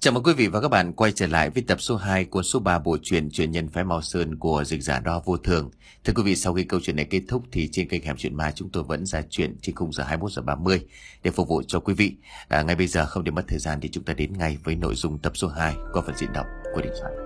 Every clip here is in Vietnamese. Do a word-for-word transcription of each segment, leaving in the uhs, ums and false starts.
Chào mừng quý vị và các bạn quay trở lại với tập số hai của số ba bộ truyện Truyện nhân phái Mao Sơn của dịch giả Đo Vô Thường. Thưa quý vị, sau khi câu chuyện này kết thúc thì trên kênh Hẻm Chuyện Ma chúng tôi vẫn ra chuyện trên khung giờ hai mươi mốt giờ ba mươi để phục vụ cho quý vị. À, ngay bây giờ không để mất thời gian thì chúng ta đến ngay với nội dung tập số hai qua phần diễn đọc của Đình Soạn.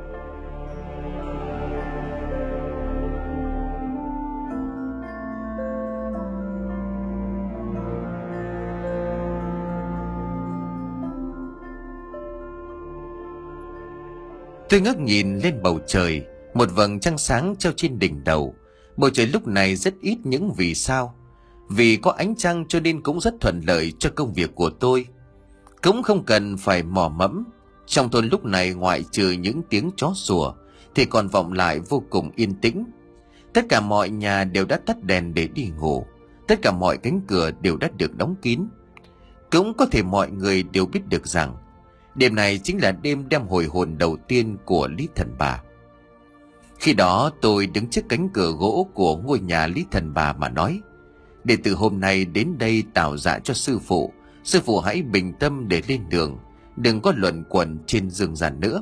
Tôi ngước nhìn lên bầu trời, một vầng trăng sáng treo trên đỉnh đầu. Bầu trời lúc này rất ít những vì sao. Vì có ánh trăng cho nên cũng rất thuận lợi cho công việc của tôi. Cũng không cần phải mò mẫm. Trong thôn lúc này ngoại trừ những tiếng chó sủa thì còn vọng lại vô cùng yên tĩnh. Tất cả mọi nhà đều đã tắt đèn để đi ngủ. Tất cả mọi cánh cửa đều đã được đóng kín. Cũng có thể mọi người đều biết được rằng đêm này chính là đêm đem hồi hồn đầu tiên của Lý Thần Bà. Khi đó tôi đứng trước cánh cửa gỗ của ngôi nhà Lý Thần Bà mà nói: để từ hôm nay đến đây tạo dạ cho sư phụ. Sư phụ hãy bình tâm để lên đường, đừng có luẩn quẩn trên dương gian nữa.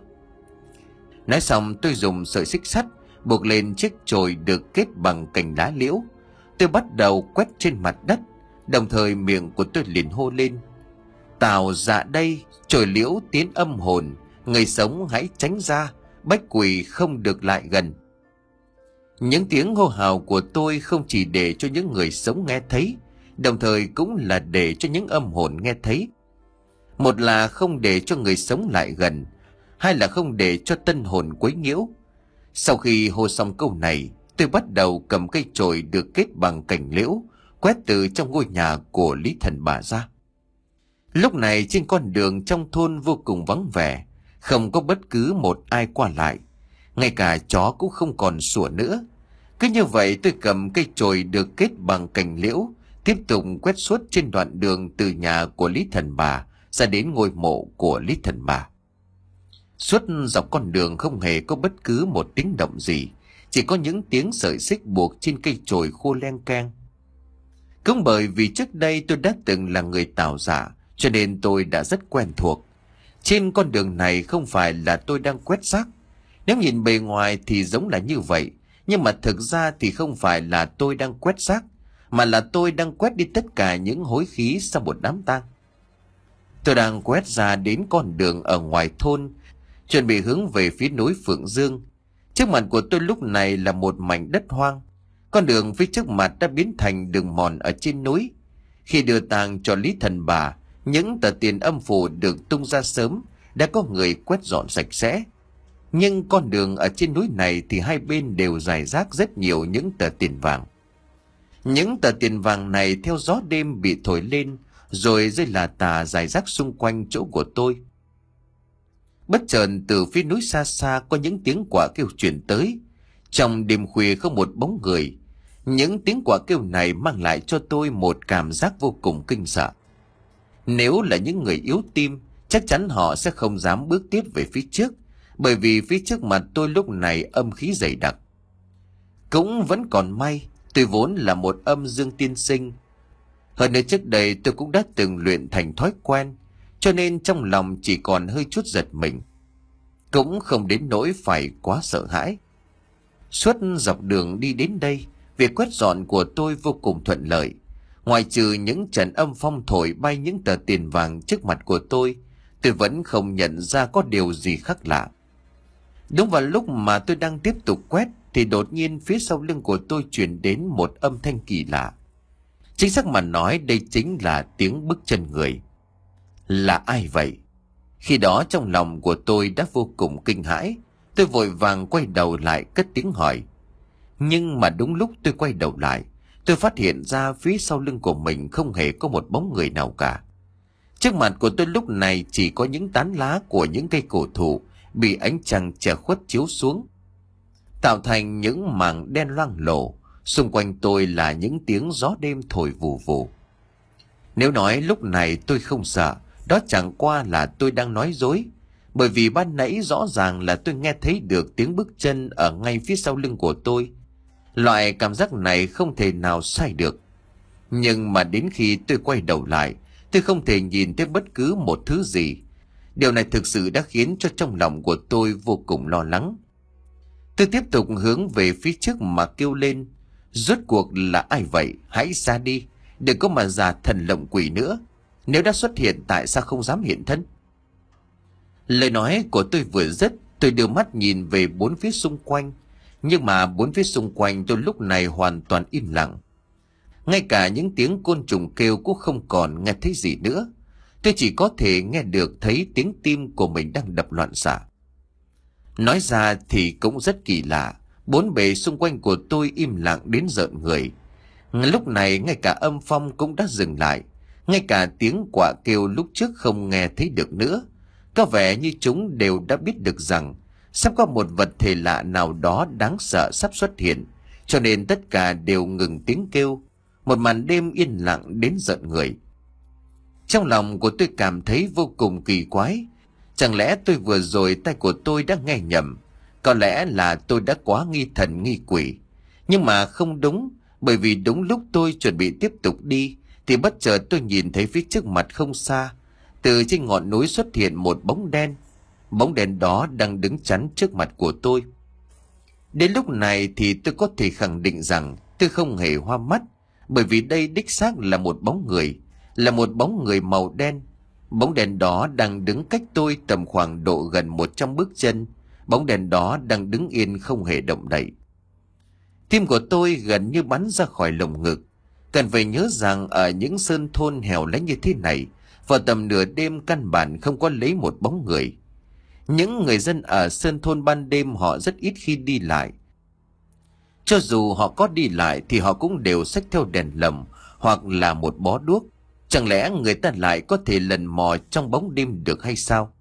Nói xong tôi dùng sợi xích sắt buộc lên chiếc chổi được kết bằng cành lá liễu. Tôi bắt đầu quét trên mặt đất, đồng thời miệng của tôi liền hô lên: tạo dạ đây, chổi liễu tiến âm hồn, người sống hãy tránh ra, bách quỷ không được lại gần. Những tiếng hô hào của tôi không chỉ để cho những người sống nghe thấy, đồng thời cũng là để cho những âm hồn nghe thấy. Một là không để cho người sống lại gần, hai là không để cho tân hồn quấy nhiễu. Sau khi hô xong câu này, tôi bắt đầu cầm cây chổi được kết bằng cành liễu, quét từ trong ngôi nhà của Lý Thần Bà ra. Lúc này trên con đường trong thôn vô cùng vắng vẻ, không có bất cứ một ai qua lại, ngay cả chó cũng không còn sủa nữa. Cứ như vậy tôi cầm cây chổi được kết bằng cành liễu, tiếp tục quét suốt trên đoạn đường từ nhà của Lý Thần Bà ra đến ngôi mộ của Lý Thần Bà. Suốt dọc con đường không hề có bất cứ một tiếng động gì, chỉ có những tiếng sợi xích buộc trên cây chổi khô len keng. Cũng bởi vì trước đây tôi đã từng là người tảo dạ, cho nên tôi đã rất quen thuộc. Trên con đường này không phải là tôi đang quét rác. Nếu nhìn bề ngoài thì giống là như vậy, nhưng mà thực ra thì không phải là tôi đang quét rác, mà là tôi đang quét đi tất cả những hối khí sau một đám tang. Tôi đang quét ra đến con đường ở ngoài thôn, chuẩn bị hướng về phía núi Phượng Dương. Trước mặt của tôi lúc này là một mảnh đất hoang. Con đường phía trước mặt đã biến thành đường mòn ở trên núi. Khi đưa tang cho Lý Thần Bà, những tờ tiền âm phủ được tung ra sớm, đã có người quét dọn sạch sẽ. Nhưng con đường ở trên núi này thì hai bên đều rải rác rất nhiều những tờ tiền vàng. Những tờ tiền vàng này theo gió đêm bị thổi lên, rồi rơi lả tả rải rác xung quanh chỗ của tôi. Bất chợt từ phía núi xa xa có những tiếng quạ kêu truyền tới. Trong đêm khuya không một bóng người. Những tiếng quạ kêu này mang lại cho tôi một cảm giác vô cùng kinh sợ. Nếu là những người yếu tim, chắc chắn họ sẽ không dám bước tiếp về phía trước, bởi vì phía trước mặt tôi lúc này âm khí dày đặc. Cũng vẫn còn may, tôi vốn là một âm dương tiên sinh. Hơn nữa trước đây tôi cũng đã từng luyện thành thói quen, cho nên trong lòng chỉ còn hơi chút giật mình. Cũng không đến nỗi phải quá sợ hãi. Suốt dọc đường đi đến đây, việc quét dọn của tôi vô cùng thuận lợi. Ngoài trừ những trận âm phong thổi bay những tờ tiền vàng trước mặt của tôi, tôi vẫn không nhận ra có điều gì khác lạ. Đúng vào lúc mà tôi đang tiếp tục quét thì đột nhiên phía sau lưng của tôi truyền đến một âm thanh kỳ lạ. Chính xác mà nói đây chính là tiếng bước chân người. Là ai vậy? Khi đó trong lòng của tôi đã vô cùng kinh hãi. Tôi vội vàng quay đầu lại cất tiếng hỏi. Nhưng mà đúng lúc tôi quay đầu lại, tôi phát hiện ra phía sau lưng của mình không hề có một bóng người nào cả. Trước mặt của tôi lúc này chỉ có những tán lá của những cây cổ thụ bị ánh trăng che khuất chiếu xuống, tạo thành những mảng đen loang lổ. Xung quanh tôi là những tiếng gió đêm thổi vù vù. Nếu nói lúc này tôi không sợ, đó chẳng qua là tôi đang nói dối. Bởi vì ban nãy rõ ràng là tôi nghe thấy được tiếng bước chân ở ngay phía sau lưng của tôi. Loại cảm giác này không thể nào sai được. Nhưng mà đến khi tôi quay đầu lại, tôi không thể nhìn thấy bất cứ một thứ gì. Điều này thực sự đã khiến cho trong lòng của tôi vô cùng lo lắng. Tôi tiếp tục hướng về phía trước mà kêu lên: rốt cuộc là ai vậy? Hãy ra đi, đừng có mà giả thần lộng quỷ nữa. Nếu đã xuất hiện, tại sao không dám hiện thân? Lời nói của tôi vừa dứt, tôi đưa mắt nhìn về bốn phía xung quanh. Nhưng mà bốn phía xung quanh tôi lúc này hoàn toàn im lặng. Ngay cả những tiếng côn trùng kêu cũng không còn nghe thấy gì nữa. Tôi chỉ có thể nghe được thấy tiếng tim của mình đang đập loạn xạ. Nói ra thì cũng rất kỳ lạ, bốn bề xung quanh của tôi im lặng đến rợn người. Lúc này ngay cả âm phong cũng đã dừng lại, ngay cả tiếng quạ kêu lúc trước không nghe thấy được nữa. Có vẻ như chúng đều đã biết được rằng sắp có một vật thể lạ nào đó đáng sợ sắp xuất hiện, cho nên tất cả đều ngừng tiếng kêu. Một màn đêm yên lặng đến rợn người. Trong lòng của tôi cảm thấy vô cùng kỳ quái. Chẳng lẽ tôi vừa rồi tay của tôi đã nghe nhầm? Có lẽ là tôi đã quá nghi thần nghi quỷ. Nhưng mà không đúng, bởi vì đúng lúc tôi chuẩn bị tiếp tục đi thì bất chợt tôi nhìn thấy phía trước mặt không xa, từ trên ngọn núi xuất hiện một bóng đen. Bóng đen đó đang đứng chắn trước mặt của tôi. Đến lúc này thì tôi có thể khẳng định rằng tôi không hề hoa mắt, bởi vì đây đích xác là một bóng người, là một bóng người màu đen. Bóng đèn đó đang đứng cách tôi tầm khoảng độ gần một trăm bước chân. Bóng đèn đó đang đứng yên không hề động đậy. Tim của tôi gần như bắn ra khỏi lồng ngực. Cần phải nhớ rằng ở những sơn thôn hẻo lánh như thế này, vào tầm nửa đêm căn bản không có lấy một bóng người. Những người dân ở sơn thôn ban đêm họ rất ít khi đi lại. Cho dù họ có đi lại thì họ cũng đều xách theo đèn lồng hoặc là một bó đuốc. Chẳng lẽ người ta lại có thể lần mò trong bóng đêm được hay sao?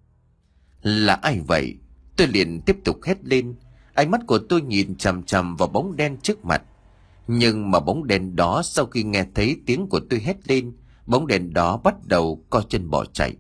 Là ai vậy? Tôi liền tiếp tục hét lên. Ánh mắt của tôi nhìn chằm chằm vào bóng đen trước mặt. Nhưng mà bóng đen đó sau khi nghe thấy tiếng của tôi hét lên, bóng đen đó bắt đầu co chân bỏ chạy.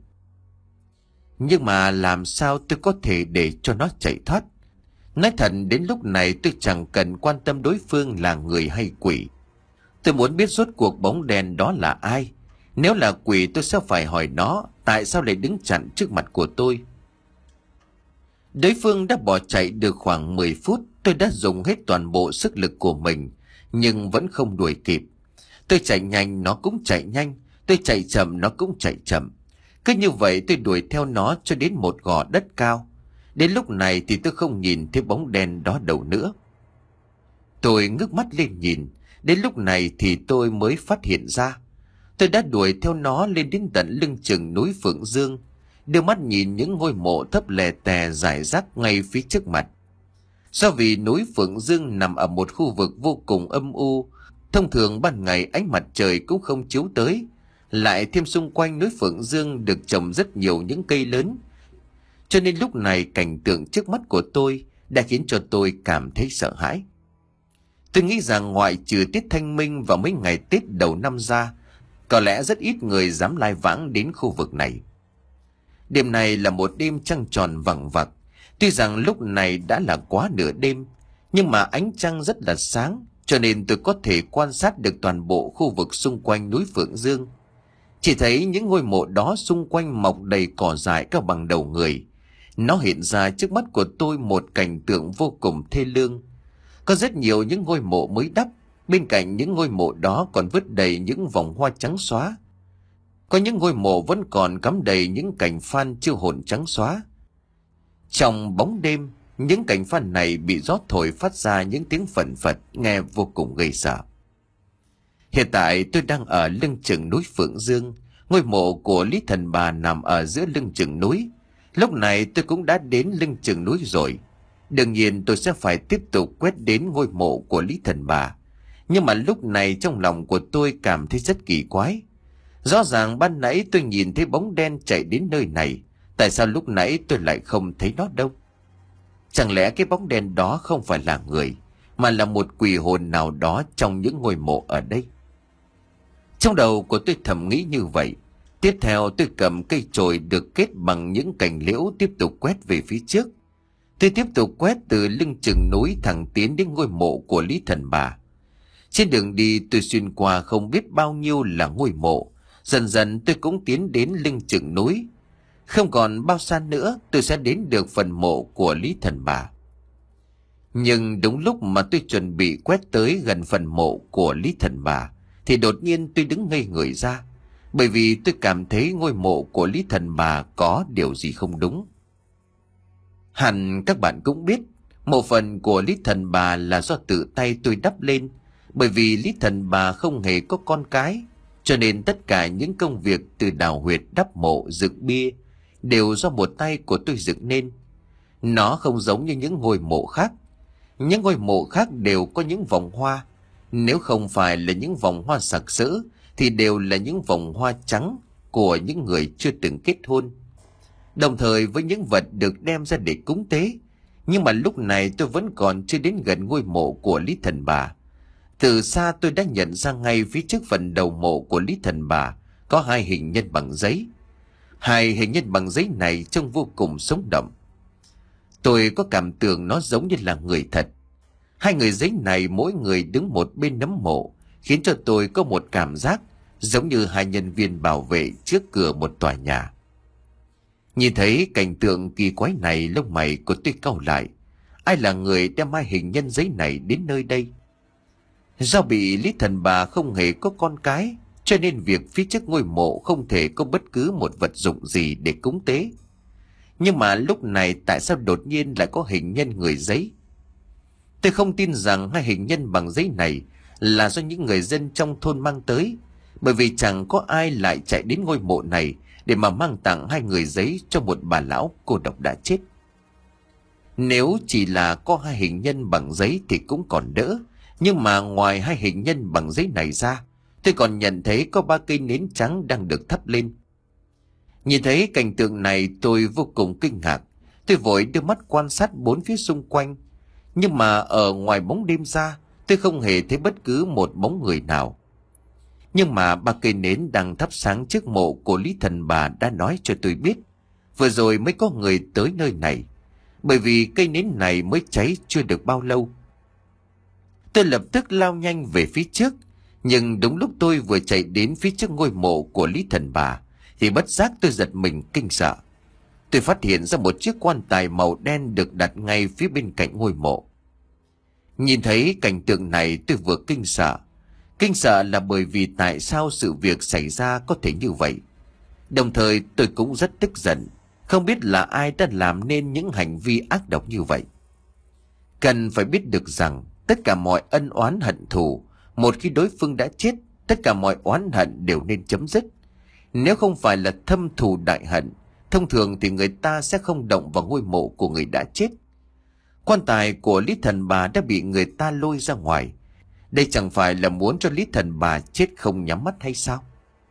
Nhưng mà làm sao tôi có thể để cho nó chạy thoát? Nói thật, đến lúc này tôi chẳng cần quan tâm đối phương là người hay quỷ. Tôi muốn biết rốt cuộc bóng đen đó là ai. Nếu là quỷ tôi sẽ phải hỏi nó tại sao lại đứng chặn trước mặt của tôi. Đối phương đã bỏ chạy được khoảng mười phút. Tôi đã dùng hết toàn bộ sức lực của mình, nhưng vẫn không đuổi kịp. Tôi chạy nhanh nó cũng chạy nhanh, tôi chạy chậm nó cũng chạy chậm. Cứ như vậy tôi đuổi theo nó cho đến một gò đất cao. Đến lúc này thì tôi không nhìn thấy bóng đen đó đâu nữa. Tôi ngước mắt lên nhìn. Đến lúc này thì tôi mới phát hiện ra tôi đã đuổi theo nó lên đến tận lưng chừng núi Phượng Dương, đưa mắt nhìn những ngôi mộ thấp lè tè rải rác ngay phía trước mặt. Do vì núi Phượng Dương nằm ở một khu vực vô cùng âm u, thông thường ban ngày ánh mặt trời cũng không chiếu tới, lại thêm xung quanh núi Phượng Dương được trồng rất nhiều những cây lớn, cho nên lúc này cảnh tượng trước mắt của tôi đã khiến cho tôi cảm thấy sợ hãi. Tôi nghĩ rằng ngoại trừ Tết Thanh Minh và mấy ngày Tết đầu năm ra, có lẽ rất ít người dám lai vãng đến khu vực này. Đêm này là một đêm trăng tròn vằng vặc. Tuy rằng lúc này đã là quá nửa đêm, nhưng mà ánh trăng rất là sáng, cho nên tôi có thể quan sát được toàn bộ khu vực xung quanh núi Phượng Dương. Chỉ thấy những ngôi mộ đó xung quanh mọc đầy cỏ dại cao bằng đầu người. Nó hiện ra trước mắt của tôi một cảnh tượng vô cùng thê lương. Có rất nhiều những ngôi mộ mới đắp, bên cạnh những ngôi mộ đó còn vứt đầy những vòng hoa trắng xóa. Có những ngôi mộ vẫn còn cắm đầy những cành phan chưa hồn trắng xóa. Trong bóng đêm, những cành phan này bị gió thổi phát ra những tiếng phẩn phật nghe vô cùng gây sợ. Hiện tại tôi đang ở lưng chừng núi Phượng Dương. Ngôi mộ của Lý Thần Bà nằm ở giữa lưng chừng núi. Lúc này tôi cũng đã đến lưng chừng núi rồi. Đương nhiên tôi sẽ phải tiếp tục quét đến ngôi mộ của Lý Thần Bà. Nhưng mà lúc này trong lòng của tôi cảm thấy rất kỳ quái. Rõ ràng ban nãy tôi nhìn thấy bóng đen chạy đến nơi này. Tại sao lúc nãy tôi lại không thấy nó đâu? Chẳng lẽ cái bóng đen đó không phải là người, mà là một quỷ hồn nào đó trong những ngôi mộ ở đây? Trong đầu của tôi thầm nghĩ như vậy. Tiếp theo tôi cầm cây chổi được kết bằng những cành liễu tiếp tục quét về phía trước. Tôi tiếp tục quét từ lưng chừng núi thẳng tiến đến ngôi mộ của Lý Thần Bà. Trên đường đi tôi xuyên qua không biết bao nhiêu là ngôi mộ. Dần dần tôi cũng tiến đến lưng chừng núi. Không còn bao xa nữa tôi sẽ đến được phần mộ của Lý Thần Bà. Nhưng đúng lúc mà tôi chuẩn bị quét tới gần phần mộ của Lý Thần Bà thì đột nhiên tôi đứng ngây người ra, bởi vì tôi cảm thấy ngôi mộ của Lý Thần Bà có điều gì không đúng. Hẳn các bạn cũng biết, mộ phần của Lý Thần Bà là do tự tay tôi đắp lên, bởi vì Lý Thần Bà không hề có con cái, cho nên tất cả những công việc từ đào huyệt, đắp mộ, dựng bia đều do một tay của tôi dựng nên. Nó không giống như những ngôi mộ khác. Những ngôi mộ khác đều có những vòng hoa, nếu không phải là những vòng hoa sặc sỡ thì đều là những vòng hoa trắng của những người chưa từng kết hôn, đồng thời với những vật được đem ra để cúng tế. Nhưng mà lúc này tôi vẫn còn chưa đến gần ngôi mộ của Lý Thần Bà. Từ xa tôi đã nhận ra ngay phía trước phần đầu mộ của Lý Thần Bà có hai hình nhân bằng giấy. Hai hình nhân bằng giấy này trông vô cùng sống động. Tôi có cảm tưởng nó giống như là người thật. Hai người giấy này mỗi người đứng một bên nấm mộ, khiến cho tôi có một cảm giác giống như hai nhân viên bảo vệ trước cửa một tòa nhà. Nhìn thấy cảnh tượng kỳ quái này, lông mày của tôi cau lại. Ai là người đem hai hình nhân giấy này đến nơi đây? Do bị Lý Thần Bà không hề có con cái, cho nên việc phía trước ngôi mộ không thể có bất cứ một vật dụng gì để cúng tế. Nhưng mà lúc này tại sao đột nhiên lại có hình nhân người giấy? Tôi không tin rằng hai hình nhân bằng giấy này là do những người dân trong thôn mang tới, bởi vì chẳng có ai lại chạy đến ngôi mộ này để mà mang tặng hai người giấy cho một bà lão cô độc đã chết. Nếu chỉ là có hai hình nhân bằng giấy thì cũng còn đỡ, nhưng mà ngoài hai hình nhân bằng giấy này ra, tôi còn nhận thấy có ba cây nến trắng đang được thắp lên. Nhìn thấy cảnh tượng này tôi vô cùng kinh ngạc. Tôi vội đưa mắt quan sát bốn phía xung quanh, nhưng mà ở ngoài bóng đêm ra tôi không hề thấy bất cứ một bóng người nào. Nhưng mà ba cây nến đang thắp sáng trước mộ của Lý Thần Bà đã nói cho tôi biết vừa rồi mới có người tới nơi này, bởi vì cây nến này mới cháy chưa được bao lâu. Tôi lập tức lao nhanh về phía trước, nhưng đúng lúc tôi vừa chạy đến phía trước ngôi mộ của Lý Thần Bà thì bất giác tôi giật mình kinh sợ. Tôi phát hiện ra một chiếc quan tài màu đen được đặt ngay phía bên cạnh ngôi mộ. Nhìn thấy cảnh tượng này tôi vừa kinh sợ. Kinh sợ là bởi vì tại sao sự việc xảy ra có thể như vậy. Đồng thời tôi cũng rất tức giận, không biết là ai đã làm nên những hành vi ác độc như vậy. Cần phải biết được rằng tất cả mọi ân oán hận thù, một khi đối phương đã chết, tất cả mọi oán hận đều nên chấm dứt. Nếu không phải là thâm thù đại hận, thông thường thì người ta sẽ không động vào ngôi mộ của người đã chết. Quan tài của Lý Thần Bà đã bị người ta lôi ra ngoài. Đây chẳng phải là muốn cho Lý Thần Bà chết không nhắm mắt hay sao?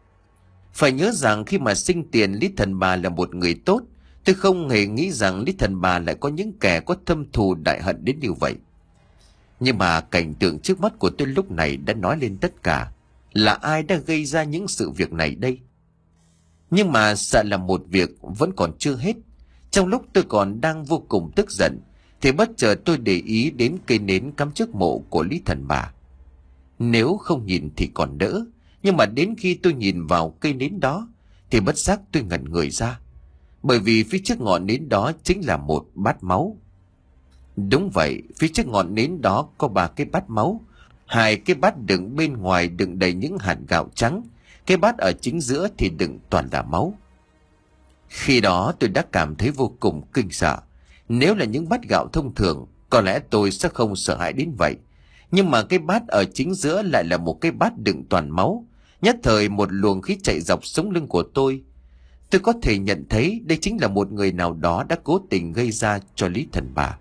Phải nhớ rằng khi mà sinh tiền Lý Thần Bà là một người tốt, tôi không hề nghĩ rằng Lý Thần Bà lại có những kẻ có thâm thù đại hận đến như vậy. Nhưng mà cảnh tượng trước mắt của tôi lúc này đã nói lên tất cả. Là ai đã gây ra những sự việc này đây? Nhưng mà sợ là một việc vẫn còn chưa hết. Trong lúc tôi còn đang vô cùng tức giận thì bất chợt tôi để ý đến cây nến cắm trước mộ của Lý Thần Bà. Nếu không nhìn thì còn đỡ, nhưng mà đến khi tôi nhìn vào cây nến đó thì bất giác tôi ngẩn người ra, bởi vì phía trước ngọn nến đó chính là một bát máu. Đúng vậy, phía trước ngọn nến đó có ba cái bát máu. Hai cái bát đựng bên ngoài đựng đầy những hạt gạo trắng, cái bát ở chính giữa thì đựng toàn là máu. Khi đó tôi đã cảm thấy vô cùng kinh sợ. Nếu là những bát gạo thông thường, có lẽ tôi sẽ không sợ hãi đến vậy. Nhưng mà cái bát ở chính giữa lại là một cái bát đựng toàn máu. Nhất thời một luồng khí chạy dọc sống lưng của tôi. Tôi có thể nhận thấy đây chính là một người nào đó đã cố tình gây ra cho Lý Thần Bà.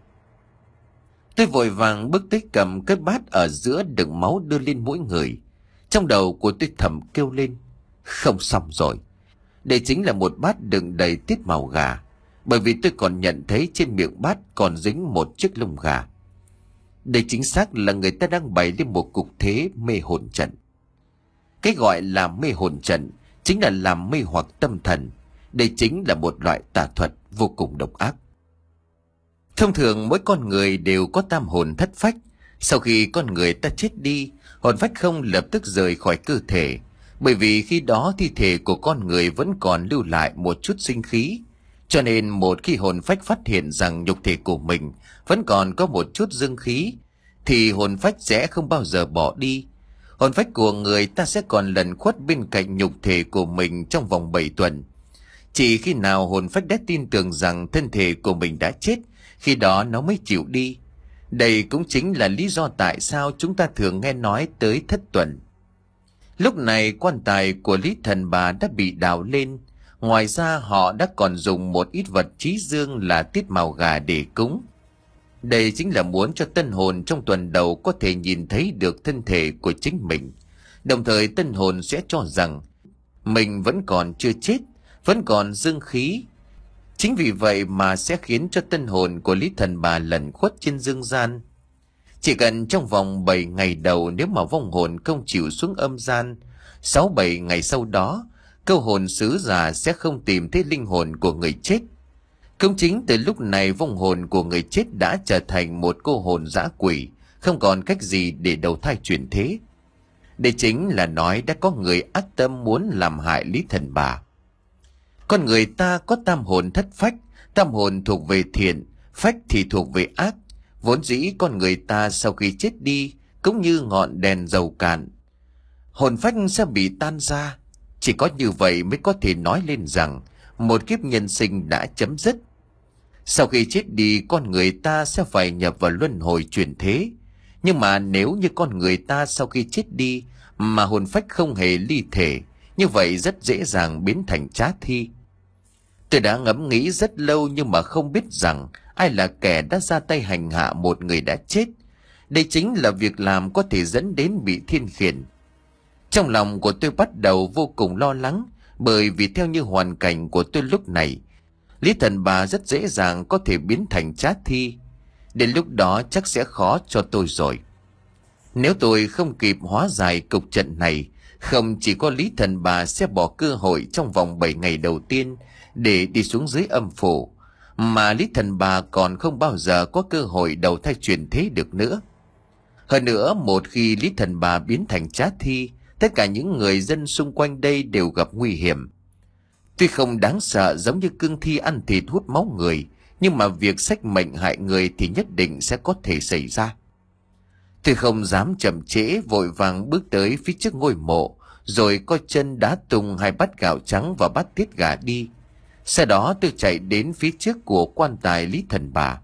Tôi vội vàng bước tới cầm cái bát ở giữa đựng máu đưa lên mỗi người. Trong đầu của tôi thầm kêu lên, không xong rồi. Đây chính là một bát đựng đầy tiết màu gà, bởi vì tôi còn nhận thấy trên miệng bát còn dính một chiếc lông gà. Đây chính xác là người ta đang bày lên một cục thế mê hồn trận. Cái gọi là mê hồn trận chính là làm mê hoặc tâm thần. Đây chính là một loại tà thuật vô cùng độc ác. Thông thường mỗi con người đều có tam hồn thất phách. Sau khi con người ta chết đi, hồn phách không lập tức rời khỏi cơ thể, bởi vì khi đó thi thể của con người vẫn còn lưu lại một chút sinh khí. Cho nên một khi hồn phách phát hiện rằng nhục thể của mình vẫn còn có một chút dương khí, thì hồn phách sẽ không bao giờ bỏ đi. Hồn phách của người ta sẽ còn lẩn khuất bên cạnh nhục thể của mình trong vòng bảy tuần. Chỉ khi nào hồn phách đã tin tưởng rằng thân thể của mình đã chết, khi đó nó mới chịu đi. Đây cũng chính là lý do tại sao chúng ta thường nghe nói tới thất tuần. Lúc này quan tài của Lý Thần Bà đã bị đào lên. Ngoài ra họ đã còn dùng một ít vật trí dương là tiết màu gà để cúng. Đây chính là muốn cho tân hồn trong tuần đầu có thể nhìn thấy được thân thể của chính mình. Đồng thời tân hồn sẽ cho rằng mình vẫn còn chưa chết, vẫn còn dương khí. Chính vì vậy mà sẽ khiến cho tân hồn của Lý Thần Bà lẩn khuất trên dương gian. Chỉ cần trong vòng bảy ngày đầu nếu mà vong hồn không chịu xuống âm gian, sáu bảy ngày sau đó, câu hồn sứ giả sẽ không tìm thấy linh hồn của người chết. Cũng chính từ lúc này vong hồn của người chết đã trở thành một cô hồn dã quỷ, không còn cách gì để đầu thai chuyển thế. Đây chính là nói đã có người ác tâm muốn làm hại Lý Thần Bà. Con người ta có tam hồn thất phách, tam hồn thuộc về thiện, phách thì thuộc về ác. Vốn dĩ con người ta sau khi chết đi cũng như ngọn đèn dầu cạn, hồn phách sẽ bị tan ra. Chỉ có như vậy mới có thể nói lên rằng một kiếp nhân sinh đã chấm dứt. Sau khi chết đi, con người ta sẽ phải nhập vào luân hồi chuyển thế. Nhưng mà nếu như con người ta sau khi chết đi mà hồn phách không hề ly thể, như vậy rất dễ dàng biến thành trá thi. Tôi đã ngẫm nghĩ rất lâu nhưng mà không biết rằng ai là kẻ đã ra tay hành hạ một người đã chết. Đây chính là việc làm có thể dẫn đến bị thiên khiển. Trong lòng của tôi bắt đầu vô cùng lo lắng, bởi vì theo như hoàn cảnh của tôi lúc này, Lý Thần Bà rất dễ dàng có thể biến thành trá thi. Đến lúc đó chắc sẽ khó cho tôi rồi. Nếu tôi không kịp hóa giải cục trận này, không chỉ có Lý Thần Bà sẽ bỏ cơ hội trong vòng bảy ngày đầu tiên để đi xuống dưới âm phủ, mà Lý Thần Bà còn không bao giờ có cơ hội đầu thai chuyển thế được nữa. Hơn nữa, một khi Lý Thần Bà biến thành trá thi, tất cả những người dân xung quanh đây đều gặp nguy hiểm. Tuy không đáng sợ giống như cương thi ăn thịt hút máu người, nhưng mà việc xách mệnh hại người thì nhất định sẽ có thể xảy ra. Tôi không dám chậm trễ, vội vàng bước tới phía trước ngôi mộ, rồi coi chân đá tung hai bát gạo trắng và bát tiết gà đi. Sau đó tôi chạy đến phía trước của quan tài Lý Thần Bà.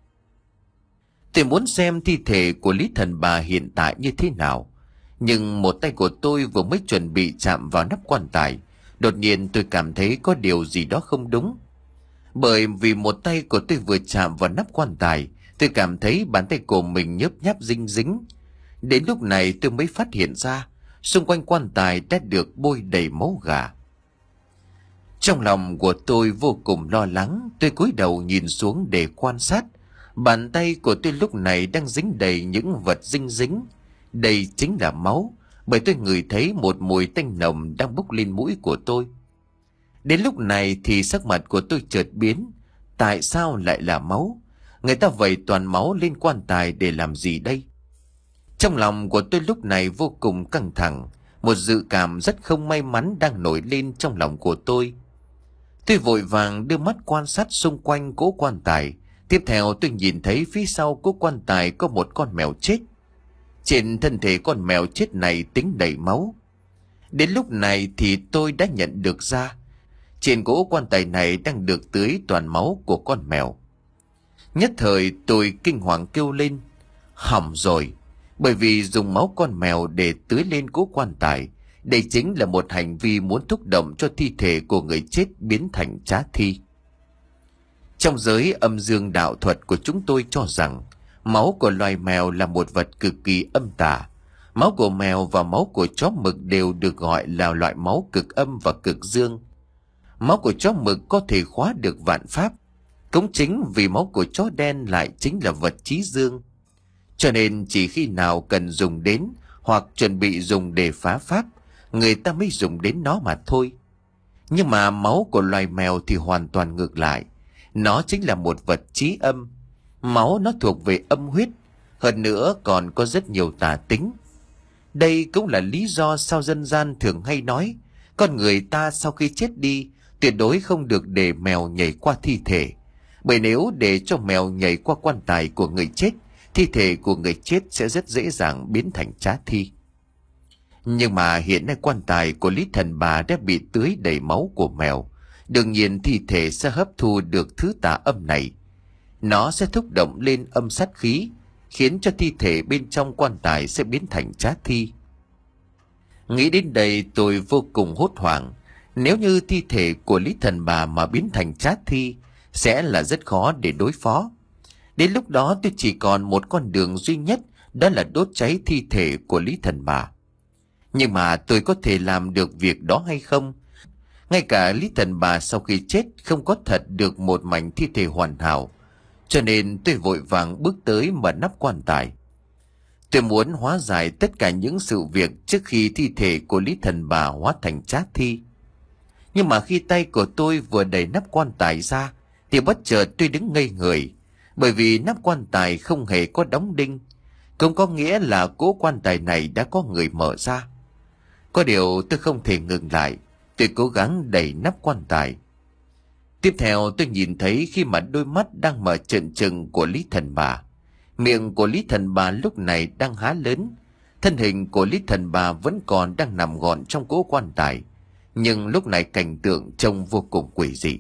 Tôi muốn xem thi thể của Lý Thần Bà hiện tại như thế nào. Nhưng một tay của tôi vừa mới chuẩn bị chạm vào nắp quan tài, đột nhiên tôi cảm thấy có điều gì đó không đúng. Bởi vì một tay của tôi vừa chạm vào nắp quan tài, tôi cảm thấy bàn tay của mình nhớp nháp dinh dính. Đến lúc này tôi mới phát hiện ra, xung quanh quan tài đã được bôi đầy máu gà. Trong lòng của tôi vô cùng lo lắng, tôi cúi đầu nhìn xuống để quan sát. Bàn tay của tôi lúc này đang dính đầy những vật dinh dính. Đây chính là máu, bởi tôi ngửi thấy một mùi tanh nồng đang bốc lên mũi của tôi. Đến lúc này thì sắc mặt của tôi chợt biến. Tại sao lại là máu? Người ta vẩy toàn máu lên quan tài để làm gì đây? Trong lòng của tôi lúc này vô cùng căng thẳng. Một dự cảm rất không may mắn đang nổi lên trong lòng của tôi. Tôi vội vàng đưa mắt quan sát xung quanh cỗ quan tài. Tiếp theo tôi nhìn thấy phía sau cỗ quan tài có một con mèo chết. Trên thân thể con mèo chết này tính đầy máu. Đến lúc này thì tôi đã nhận được ra, trên cỗ quan tài này đang được tưới toàn máu của con mèo. Nhất thời tôi kinh hoàng kêu lên, hỏng rồi, bởi vì dùng máu con mèo để tưới lên cỗ quan tài, đây chính là một hành vi muốn thúc động cho thi thể của người chết biến thành trá thi. Trong giới âm dương đạo thuật của chúng tôi cho rằng, máu của loài mèo là một vật cực kỳ âm tà. Máu của mèo và máu của chó mực đều được gọi là loại máu cực âm và cực dương. Máu của chó mực có thể khóa được vạn pháp. Cũng chính vì máu của chó đen lại chính là vật chí dương. Cho nên chỉ khi nào cần dùng đến hoặc chuẩn bị dùng để phá pháp, người ta mới dùng đến nó mà thôi. Nhưng mà máu của loài mèo thì hoàn toàn ngược lại. Nó chính là một vật chí âm. Máu nó thuộc về âm huyết, hơn nữa còn có rất nhiều tà tính. Đây cũng là lý do sao dân gian thường hay nói, con người ta sau khi chết đi, Tuyệt đối không được để mèo nhảy qua thi thể, bởi nếu để cho mèo nhảy qua quan tài của người chết, thi thể của người chết sẽ rất dễ dàng biến thành trá thi. Nhưng mà hiện nay quan tài của Lý Thần Bà đã bị tưới đầy máu của mèo, đương nhiên thi thể sẽ hấp thu được thứ tà âm này. Nó sẽ thúc động lên âm sát khí, khiến cho thi thể bên trong quan tài sẽ biến thành trá thi. Nghĩ đến đây tôi vô cùng hốt hoảng. Nếu như thi thể của Lý Thần Bà mà biến thành trá thi, sẽ là rất khó để đối phó. Đến lúc đó tôi chỉ còn một con đường duy nhất, đó là đốt cháy thi thể của Lý Thần Bà. Nhưng mà tôi có thể làm được việc đó hay không? Ngay cả Lý Thần Bà sau khi chết không có thật được một mảnh thi thể hoàn hảo, cho nên tôi vội vàng bước tới mở nắp quan tài. Tôi muốn hóa giải tất cả những sự việc trước khi thi thể của Lý Thần Bà hóa thành trá thi. Nhưng mà khi tay của tôi vừa đẩy nắp quan tài ra, thì bất chợt tôi đứng ngây người, bởi vì nắp quan tài không hề có đóng đinh, không có nghĩa là cỗ quan tài này đã có người mở ra. Có điều tôi không thể ngừng lại, tôi cố gắng đẩy nắp quan tài. Tiếp theo tôi nhìn thấy khi mà đôi mắt đang mở trợn trừng của Lý Thần Bà, miệng của Lý Thần Bà lúc này đang há lớn, thân hình của Lý Thần Bà vẫn còn đang nằm gọn trong cỗ quan tài, nhưng lúc này cảnh tượng trông vô cùng quỷ dị.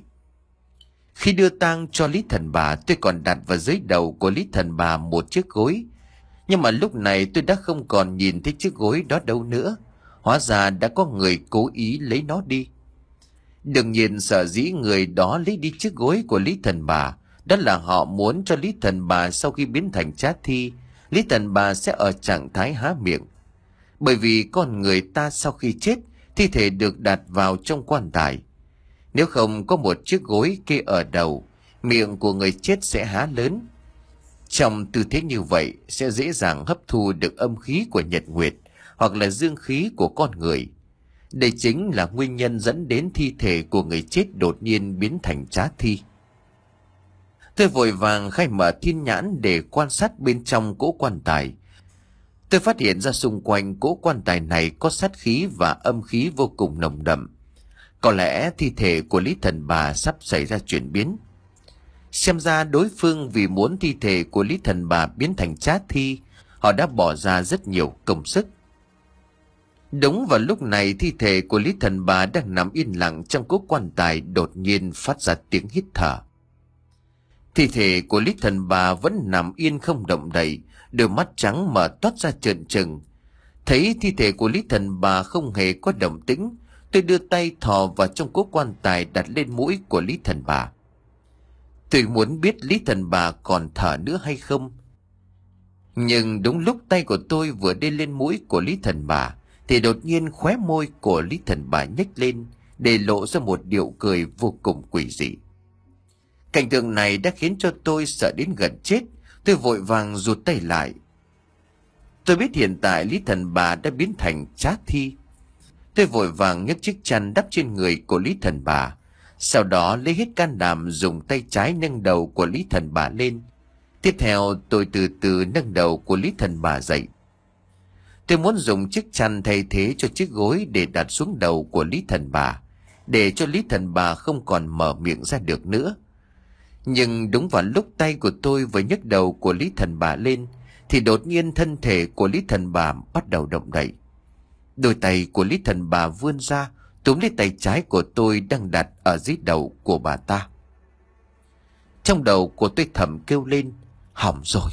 Khi đưa tang cho Lý Thần Bà, tôi còn đặt vào dưới đầu của Lý Thần Bà một chiếc gối, nhưng mà lúc này tôi đã không còn nhìn thấy chiếc gối đó đâu nữa. Hóa ra đã có người cố ý lấy nó đi. Đương nhiên sở dĩ người đó lấy đi chiếc gối của Lý Thần Bà, đó là họ muốn cho Lý Thần Bà sau khi biến thành trá thi, Lý Thần Bà sẽ ở trạng thái há miệng. Bởi vì con người ta sau khi chết, thi thể được đặt vào trong quan tài. Nếu không có một chiếc gối kê ở đầu, miệng của người chết sẽ há lớn. Trong tư thế như vậy sẽ dễ dàng hấp thu được âm khí của nhật nguyệt hoặc là dương khí của con người. Đây chính là nguyên nhân dẫn đến thi thể của người chết đột nhiên biến thành trá thi. Tôi vội vàng khai mở thiên nhãn để quan sát bên trong cỗ quan tài. Tôi phát hiện ra xung quanh cỗ quan tài này có sát khí và âm khí vô cùng nồng đậm. Có lẽ thi thể của Lý Thần Bà sắp xảy ra chuyển biến. Xem ra đối phương vì muốn thi thể của Lý Thần Bà biến thành trá thi, họ đã bỏ ra rất nhiều công sức. Đúng vào lúc này, thi thể của Lý Thần Bà đang nằm yên lặng trong cỗ quan tài đột nhiên phát ra tiếng hít thở. Thi thể của Lý Thần Bà vẫn nằm yên không động đậy, đôi mắt trắng mở toát ra trợn trừng. Thấy thi thể của Lý Thần Bà không hề có động tĩnh, tôi đưa tay thò vào trong cỗ quan tài đặt lên mũi của Lý Thần Bà. Tôi muốn biết Lý Thần Bà còn thở nữa hay không. Nhưng đúng lúc tay của tôi vừa đi lên mũi của Lý Thần Bà, thì đột nhiên khóe môi của Lý Thần Bà nhếch lên, để lộ ra một điệu cười vô cùng quỷ dị. Cảnh tượng này đã khiến cho tôi sợ đến gần chết. Tôi vội vàng rụt tay lại. Tôi biết hiện tại Lý Thần Bà đã biến thành trá thi. Tôi vội vàng nhấc chiếc chăn đắp trên người của Lý Thần Bà, sau đó lấy hết can đảm dùng tay trái nâng đầu của Lý Thần Bà lên. Tiếp theo tôi từ từ nâng đầu của Lý Thần Bà dậy. Tôi muốn dùng chiếc chăn thay thế cho chiếc gối để đặt xuống đầu của Lý Thần Bà, để cho Lý Thần Bà không còn mở miệng ra được nữa. Nhưng đúng vào lúc tay của tôi vừa nhấc đầu của Lý Thần Bà lên, thì đột nhiên thân thể của Lý Thần Bà bắt đầu động đậy. Đôi tay của Lý Thần Bà vươn ra, túm lấy tay trái của tôi đang đặt ở dưới đầu của bà ta. Trong đầu của tôi thầm kêu lên, hỏng rồi.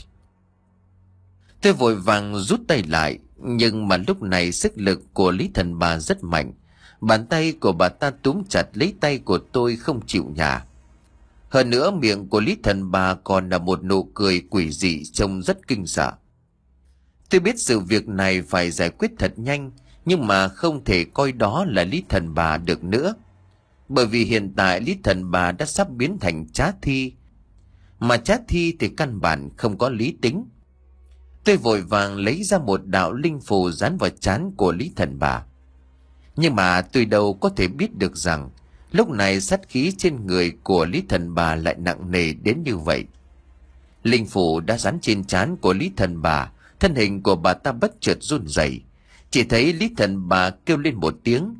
Tôi vội vàng rút tay lại, nhưng mà lúc này sức lực của Lý Thần Bà rất mạnh. Bàn tay của bà ta túm chặt lấy tay của tôi không chịu nhả. Hơn nữa miệng của Lý Thần Bà còn là một nụ cười quỷ dị trông rất kinh sợ. Tôi biết sự việc này phải giải quyết thật nhanh, nhưng mà không thể coi đó là Lý Thần Bà được nữa. Bởi vì hiện tại Lý Thần Bà đã sắp biến thành trá thi, mà trá thi thì căn bản không có lý tính. Tôi vội vàng lấy ra một đạo linh phù dán vào trán của Lý Thần Bà. Nhưng mà tôi đâu có thể biết được rằng lúc này sát khí trên người của Lý Thần Bà lại nặng nề đến như vậy. Linh phù đã dán trên trán của Lý Thần Bà, thân hình của bà ta bất chợt run rẩy. Chỉ thấy Lý Thần Bà kêu lên một tiếng,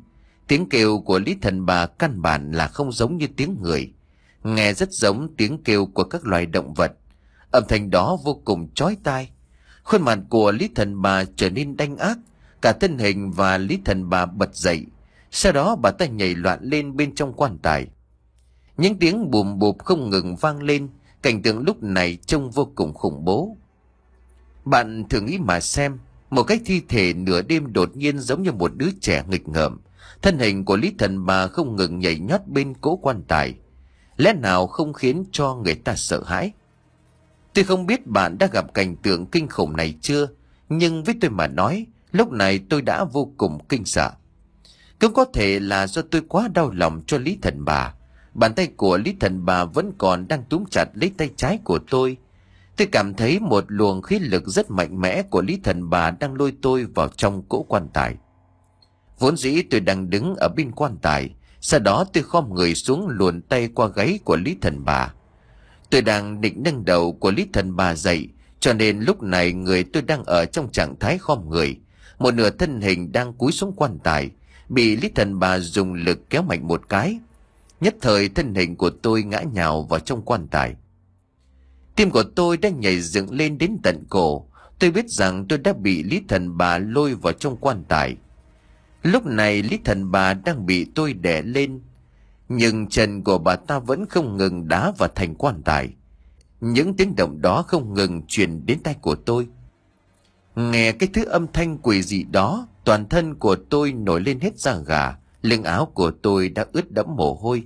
Tiếng kêu của Lý Thần Bà căn bản là không giống như tiếng người, nghe rất giống tiếng kêu của các loài động vật. Âm thanh đó vô cùng chói tai. Khuôn mặt của Lý Thần Bà trở nên đanh ác, cả thân hình và Lý Thần Bà bật dậy. Sau đó bà ta nhảy loạn lên bên trong quan tài. Những tiếng bùm bụp không ngừng vang lên, cảnh tượng lúc này trông vô cùng khủng bố. Bạn thử nghĩ mà xem, một cái thi thể nửa đêm đột nhiên giống như một đứa trẻ nghịch ngợm. Thân hình của Lý Thần Bà không ngừng nhảy nhót bên cỗ quan tài, lẽ nào không khiến cho người ta sợ hãi? Tôi không biết bạn đã gặp cảnh tượng kinh khủng này chưa, nhưng với tôi mà nói, lúc này tôi đã vô cùng kinh sợ. Cũng có thể là do tôi quá đau lòng cho Lý Thần Bà. Bàn tay của Lý Thần Bà vẫn còn đang túm chặt lấy tay trái của tôi. Tôi cảm thấy một luồng khí lực rất mạnh mẽ của Lý Thần Bà đang lôi tôi vào trong cỗ quan tài. Vốn dĩ tôi đang đứng ở bên quan tài, sau đó tôi khom người xuống luồn tay qua gáy của Lý Thần Bà. Tôi đang định nâng đầu của Lý Thần Bà dậy, cho nên lúc này người tôi đang ở trong trạng thái khom người. Một nửa thân hình đang cúi xuống quan tài, bị Lý Thần Bà dùng lực kéo mạnh một cái. Nhất thời thân hình của tôi ngã nhào vào trong quan tài. Tim của tôi đã nhảy dựng lên đến tận cổ. Tôi biết rằng tôi đã bị Lý Thần Bà lôi vào trong quan tài. Lúc này Lý Thần Bà đang bị tôi đè lên, nhưng chân của bà ta vẫn không ngừng đá vào thành quan tài. Những tiếng động đó không ngừng truyền đến tai của tôi. Nghe cái thứ âm thanh quỷ dị đó, toàn thân của tôi nổi lên hết da gà, lưng áo của tôi đã ướt đẫm mồ hôi.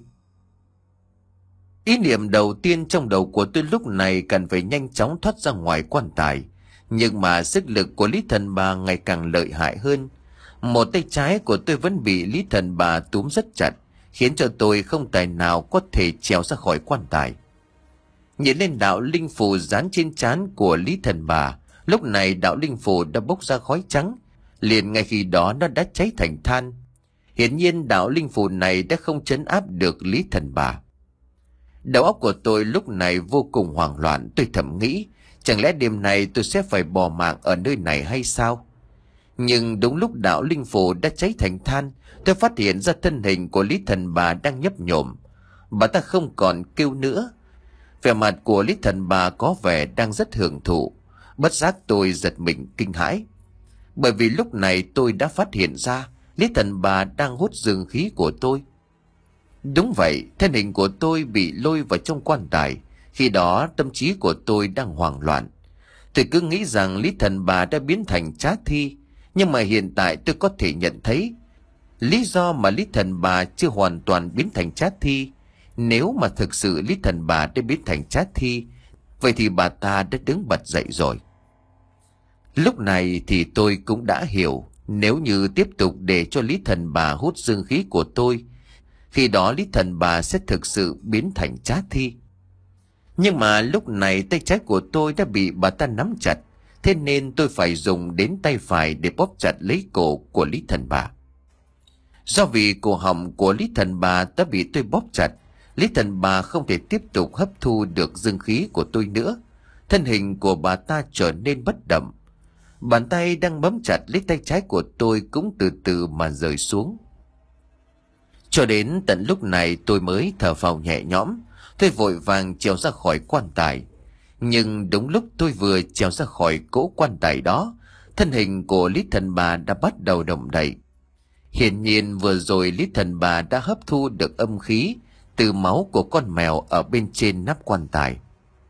Ý niệm đầu tiên trong đầu của tôi lúc này cần phải nhanh chóng thoát ra ngoài quan tài, nhưng mà sức lực của Lý Thần Bà ngày càng lợi hại hơn. Một tay trái của tôi vẫn bị Lý Thần Bà túm rất chặt, khiến cho tôi không tài nào có thể trèo ra khỏi quan tài. Nhìn lên đạo linh phù dán trên trán của Lý Thần Bà, lúc này đạo linh phù đã bốc ra khói trắng, liền ngay khi đó nó đã cháy thành than. Hiển nhiên đạo linh phù này đã không trấn áp được Lý Thần Bà. Đầu óc của tôi lúc này vô cùng hoảng loạn. Tôi thầm nghĩ, chẳng lẽ đêm này tôi sẽ phải bỏ mạng ở nơi này hay sao? Nhưng đúng lúc đạo linh phù đã cháy thành than, tôi phát hiện ra thân hình của Lý Thần Bà đang nhấp nhổm. Bà ta không còn kêu nữa. Vẻ mặt của Lý Thần Bà có vẻ đang rất hưởng thụ. Bất giác tôi giật mình kinh hãi, bởi vì lúc này tôi đã phát hiện ra Lý Thần Bà đang hút dương khí của tôi. Đúng vậy, thân hình của tôi bị lôi vào trong quan tài. Khi đó tâm trí của tôi đang hoảng loạn. Tôi cứ nghĩ rằng Lý Thần Bà đã biến thành trá thi, nhưng mà hiện tại tôi có thể nhận thấy lý do mà Lý Thần Bà chưa hoàn toàn biến thành trá thi. Nếu mà thực sự Lý Thần Bà đã biến thành trá thi, vậy thì bà ta đã đứng bật dậy rồi. Lúc này thì tôi cũng đã hiểu, nếu như tiếp tục để cho Lý Thần Bà hút dương khí của tôi, khi đó Lý Thần Bà sẽ thực sự biến thành trá thi. Nhưng mà lúc này tay trái của tôi đã bị bà ta nắm chặt, thế nên tôi phải dùng đến tay phải để bóp chặt lấy cổ của Lý Thần Bà. Do vì cổ họng của Lý Thần Bà đã bị tôi bóp chặt, Lý Thần Bà không thể tiếp tục hấp thu được dương khí của tôi nữa. Thân hình của bà ta trở nên bất động. Bàn tay đang bấm chặt lấy tay trái của tôi cũng từ từ mà rời xuống. Cho đến tận lúc này tôi mới thở phào nhẹ nhõm. Tôi vội vàng trèo ra khỏi quan tài. Nhưng đúng lúc tôi vừa trèo ra khỏi cỗ quan tài đó, thân hình của Lý Thần Bà đã bắt đầu động đậy. Hiển nhiên vừa rồi Lý Thần Bà đã hấp thu được âm khí từ máu của con mèo ở bên trên nắp quan tài.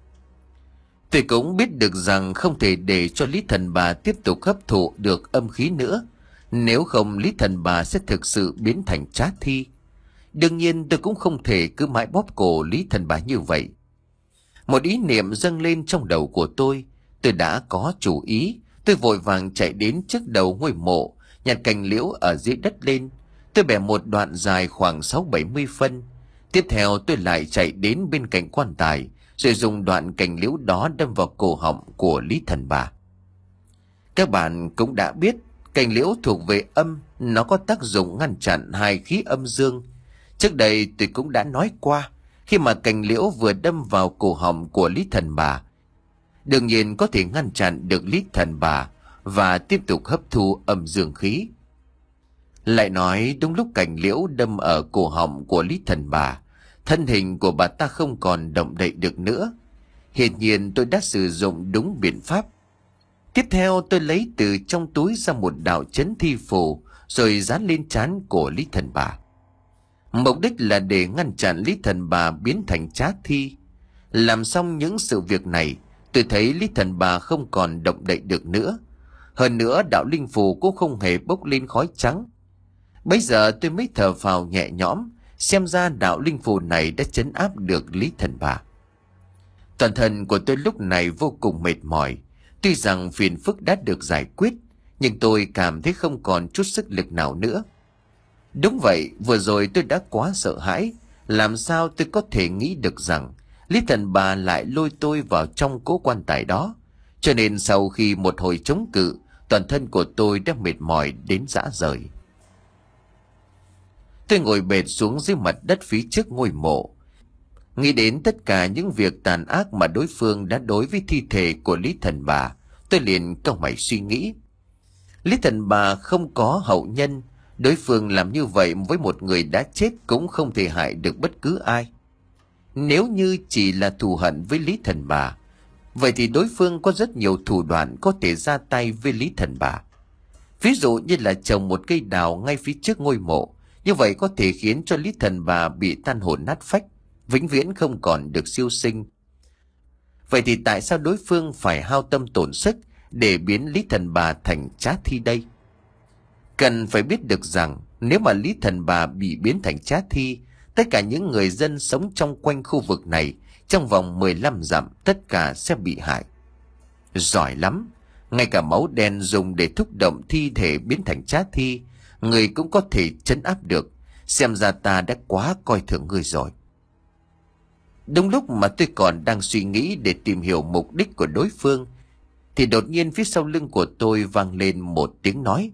Tôi cũng biết được rằng không thể để cho Lý Thần Bà tiếp tục hấp thụ được âm khí nữa, nếu không Lý Thần Bà sẽ thực sự biến thành trá thi. Đương nhiên tôi cũng không thể cứ mãi bóp cổ Lý Thần Bà như vậy. Một ý niệm dâng lên trong đầu của tôi. Tôi đã có chủ ý. Tôi vội vàng chạy đến trước đầu ngôi mộ, nhặt cành liễu ở dưới đất lên. Tôi bẻ một đoạn dài khoảng sáu bảy mươi phân. Tiếp theo tôi lại chạy đến bên cạnh quan tài, rồi dùng đoạn cành liễu đó đâm vào cổ họng của Lý Thần Bà. Các bạn cũng đã biết, cành liễu thuộc về âm, nó có tác dụng ngăn chặn hai khí âm dương. Trước đây tôi cũng đã nói qua, khi mà cành liễu vừa đâm vào cổ họng của Lý Thần Bà, đương nhiên có thể ngăn chặn được Lý Thần Bà và tiếp tục hấp thu âm dương khí. Lại nói đúng lúc cành liễu đâm ở cổ họng của Lý Thần Bà, thân hình của bà ta không còn động đậy được nữa. Hiển nhiên tôi đã sử dụng đúng biện pháp. Tiếp theo tôi lấy từ trong túi ra một đạo chấn thi phù rồi dán lên trán của Lý Thần Bà. Mục đích là để ngăn chặn Lý Thần Bà biến thành trá thi. Làm xong những sự việc này, tôi thấy Lý Thần Bà không còn động đậy được nữa. Hơn nữa đạo linh phù cũng không hề bốc lên khói trắng. Bây giờ tôi mới thở phào nhẹ nhõm, xem ra đạo linh phù này đã trấn áp được Lý Thần Bà. Toàn thân của tôi lúc này vô cùng mệt mỏi. Tuy rằng phiền phức đã được giải quyết, nhưng tôi cảm thấy không còn chút sức lực nào nữa. Đúng vậy, vừa rồi tôi đã quá sợ hãi. Làm sao tôi có thể nghĩ được rằng Lý Thần Bà lại lôi tôi vào trong cố quan tài đó. Cho nên sau khi một hồi chống cự, toàn thân của tôi đã mệt mỏi đến rã rời. Tôi ngồi bệt xuống dưới mặt đất phía trước ngôi mộ. Nghĩ đến tất cả những việc tàn ác mà đối phương đã đối với thi thể của Lý Thần Bà, tôi liền cau mày suy nghĩ. Lý Thần Bà không có hậu nhân, đối phương làm như vậy với một người đã chết cũng không thể hại được bất cứ ai. Nếu như chỉ là thù hận với Lý Thần Bà, vậy thì đối phương có rất nhiều thủ đoạn có thể ra tay với Lý Thần Bà. Ví dụ như là trồng một cây đào ngay phía trước ngôi mộ, như vậy có thể khiến cho Lý Thần Bà bị tan hồn nát phách, vĩnh viễn không còn được siêu sinh. Vậy thì tại sao đối phương phải hao tâm tổn sức để biến Lý Thần Bà thành trá thi đây? Cần phải biết được rằng nếu mà Lý Thần Bà bị biến thành trá thi, tất cả những người dân sống trong quanh khu vực này trong vòng mười lăm dặm tất cả sẽ bị hại. Giỏi lắm, ngay cả máu đen dùng để thúc động thi thể biến thành trá thi, người cũng có thể trấn áp được. Xem ra ta đã quá coi thường người rồi. Đúng lúc mà tôi còn đang suy nghĩ để tìm hiểu mục đích của đối phương, thì đột nhiên phía sau lưng của tôi vang lên một tiếng nói.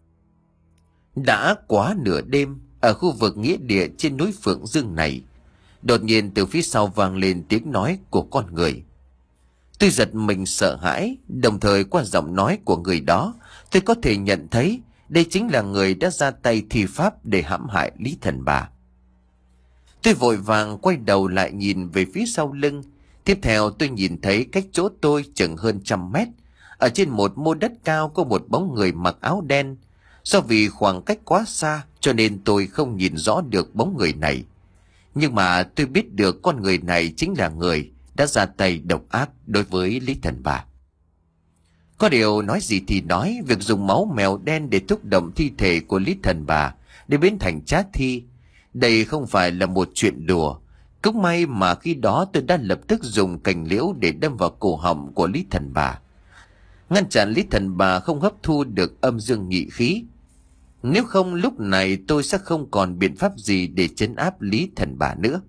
Đã quá nửa đêm, ở khu vực nghĩa địa trên núi Phượng Dương này, đột nhiên từ phía sau vang lên tiếng nói của con người. Tôi giật mình sợ hãi, đồng thời qua giọng nói của người đó, tôi có thể nhận thấy đây chính là người đã ra tay thi pháp để hãm hại Lý Thần Bà. Tôi vội vàng quay đầu lại nhìn về phía sau lưng. Tiếp theo tôi nhìn thấy cách chỗ tôi chừng hơn trăm mét, ở trên một mô đất cao có một bóng người mặc áo đen. Do vì khoảng cách quá xa cho nên tôi không nhìn rõ được bóng người này. Nhưng mà tôi biết được con người này chính là người đã ra tay độc ác đối với Lý Thần Bà. Có điều nói gì thì nói, việc dùng máu mèo đen để thúc động thi thể của Lý Thần Bà để biến thành trá thi, đây không phải là một chuyện đùa. Cũng may mà khi đó tôi đã lập tức dùng cành liễu để đâm vào cổ họng của Lý Thần Bà, ngăn chặn Lý Thần Bà không hấp thu được âm dương nhị khí. Nếu không lúc này tôi sẽ không còn biện pháp gì để trấn áp Lý Thần Bà nữa.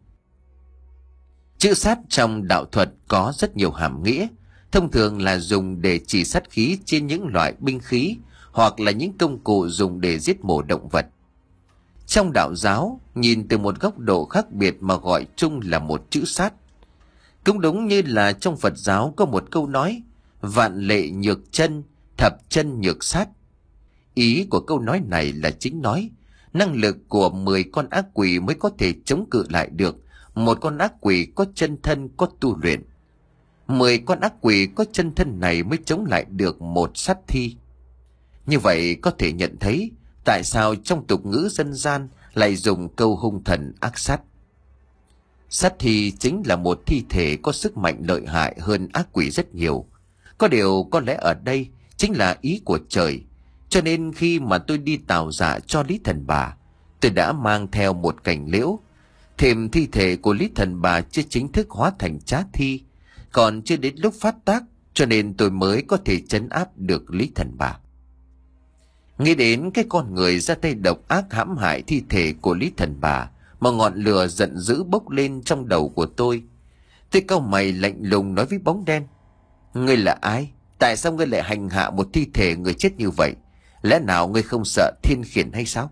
Chữ sát trong đạo thuật có rất nhiều hàm nghĩa, thông thường là dùng để chỉ sát khí trên những loại binh khí hoặc là những công cụ dùng để giết mổ động vật. Trong đạo giáo, nhìn từ một góc độ khác biệt mà gọi chung là một chữ sát. Cũng đúng như là trong Phật giáo có một câu nói, vạn lệ nhược chân, thập chân nhược sát. Ý của câu nói này là chính nói, năng lực của mười con ác quỷ mới có thể chống cự lại được một con ác quỷ có chân thân có tu luyện. Mười con ác quỷ có chân thân này mới chống lại được một sát thi. Như vậy có thể nhận thấy tại sao trong tục ngữ dân gian lại dùng câu hung thần ác sát. Sát thi chính là một thi thể có sức mạnh lợi hại hơn ác quỷ rất nhiều. Có điều có lẽ ở đây chính là ý của trời. Cho nên khi mà tôi đi tào dạ cho Lý Thần Bà, tôi đã mang theo một cành liễu. Thêm thi thể của Lý Thần Bà chưa chính thức hóa thành trá thi, còn chưa đến lúc phát tác, cho nên tôi mới có thể trấn áp được Lý Thần Bà. Nghĩ đến cái con người ra tay độc ác hãm hại thi thể của Lý Thần Bà mà ngọn lửa giận dữ bốc lên trong đầu của tôi. Tôi cau mày lạnh lùng nói với bóng đen: Ngươi là ai? Tại sao ngươi lại hành hạ một thi thể người chết như vậy? Lẽ nào ngươi không sợ thiên khiển hay sao?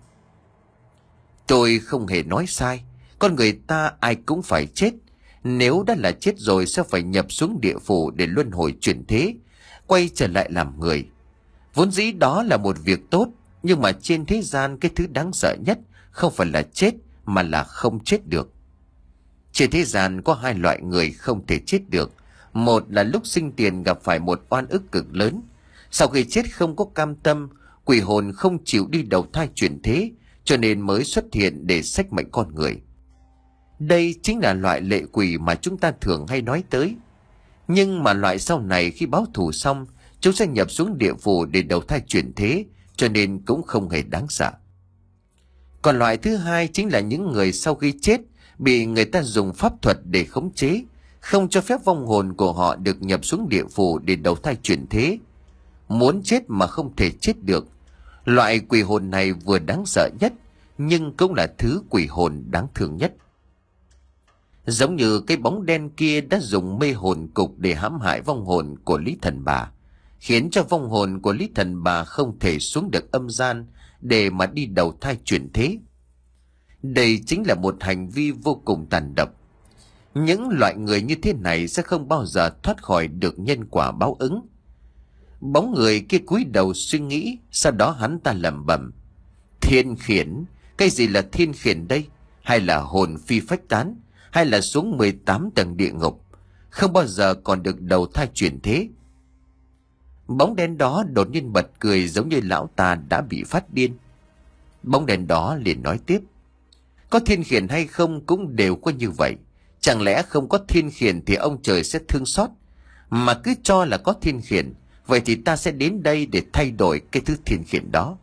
Tôi không hề nói sai. Con người ta ai cũng phải chết. Nếu đã là chết rồi sẽ phải nhập xuống địa phủ để luân hồi chuyển thế, quay trở lại làm người. Vốn dĩ đó là một việc tốt, Nhưng mà trên thế gian cái thứ đáng sợ nhất không phải là chết mà là không chết được. Trên thế gian có hai loại người không thể chết được. Một là lúc sinh tiền gặp phải một oan ức cực lớn. Sau khi chết không có cam tâm, quỷ hồn không chịu đi đầu thai chuyển thế, cho nên mới xuất hiện để xách mệnh con người. Đây chính là loại lệ quỷ mà chúng ta thường hay nói tới. Nhưng mà loại sau này khi báo thù xong, chúng sẽ nhập xuống địa phủ để đầu thai chuyển thế, cho nên cũng không hề đáng sợ. Còn loại thứ hai chính là những người sau khi chết bị người ta dùng pháp thuật để khống chế, không cho phép vong hồn của họ được nhập xuống địa phủ để đầu thai chuyển thế. Muốn chết mà không thể chết được. Loại quỷ hồn này vừa đáng sợ nhất, nhưng cũng là thứ quỷ hồn đáng thương nhất. Giống như cái bóng đen kia đã dùng mê hồn cục để hãm hại vong hồn của Lý Thần Bà, khiến cho vong hồn của Lý Thần Bà không thể xuống được âm gian để mà đi đầu thai chuyển thế. Đây chính là một hành vi vô cùng tàn độc. Những loại người như thế này sẽ không bao giờ thoát khỏi được nhân quả báo ứng. Bóng người kia cúi đầu suy nghĩ, sau đó hắn ta lẩm bẩm: Thiên khiển? Cái gì là thiên khiển đây? Hay là hồn phi phách tán? Hay là xuống mười tám tầng địa ngục, không bao giờ còn được đầu thai chuyển thế? Bóng đen đó đột nhiên bật cười giống như lão ta đã bị phát điên. Bóng đen đó liền nói tiếp: Có thiên khiển hay không cũng đều có như vậy. Chẳng lẽ không có thiên khiển thì ông trời sẽ thương xót? Mà cứ cho là có thiên khiển, vậy thì ta sẽ đến đây để thay đổi cái thứ thiên khiển đó.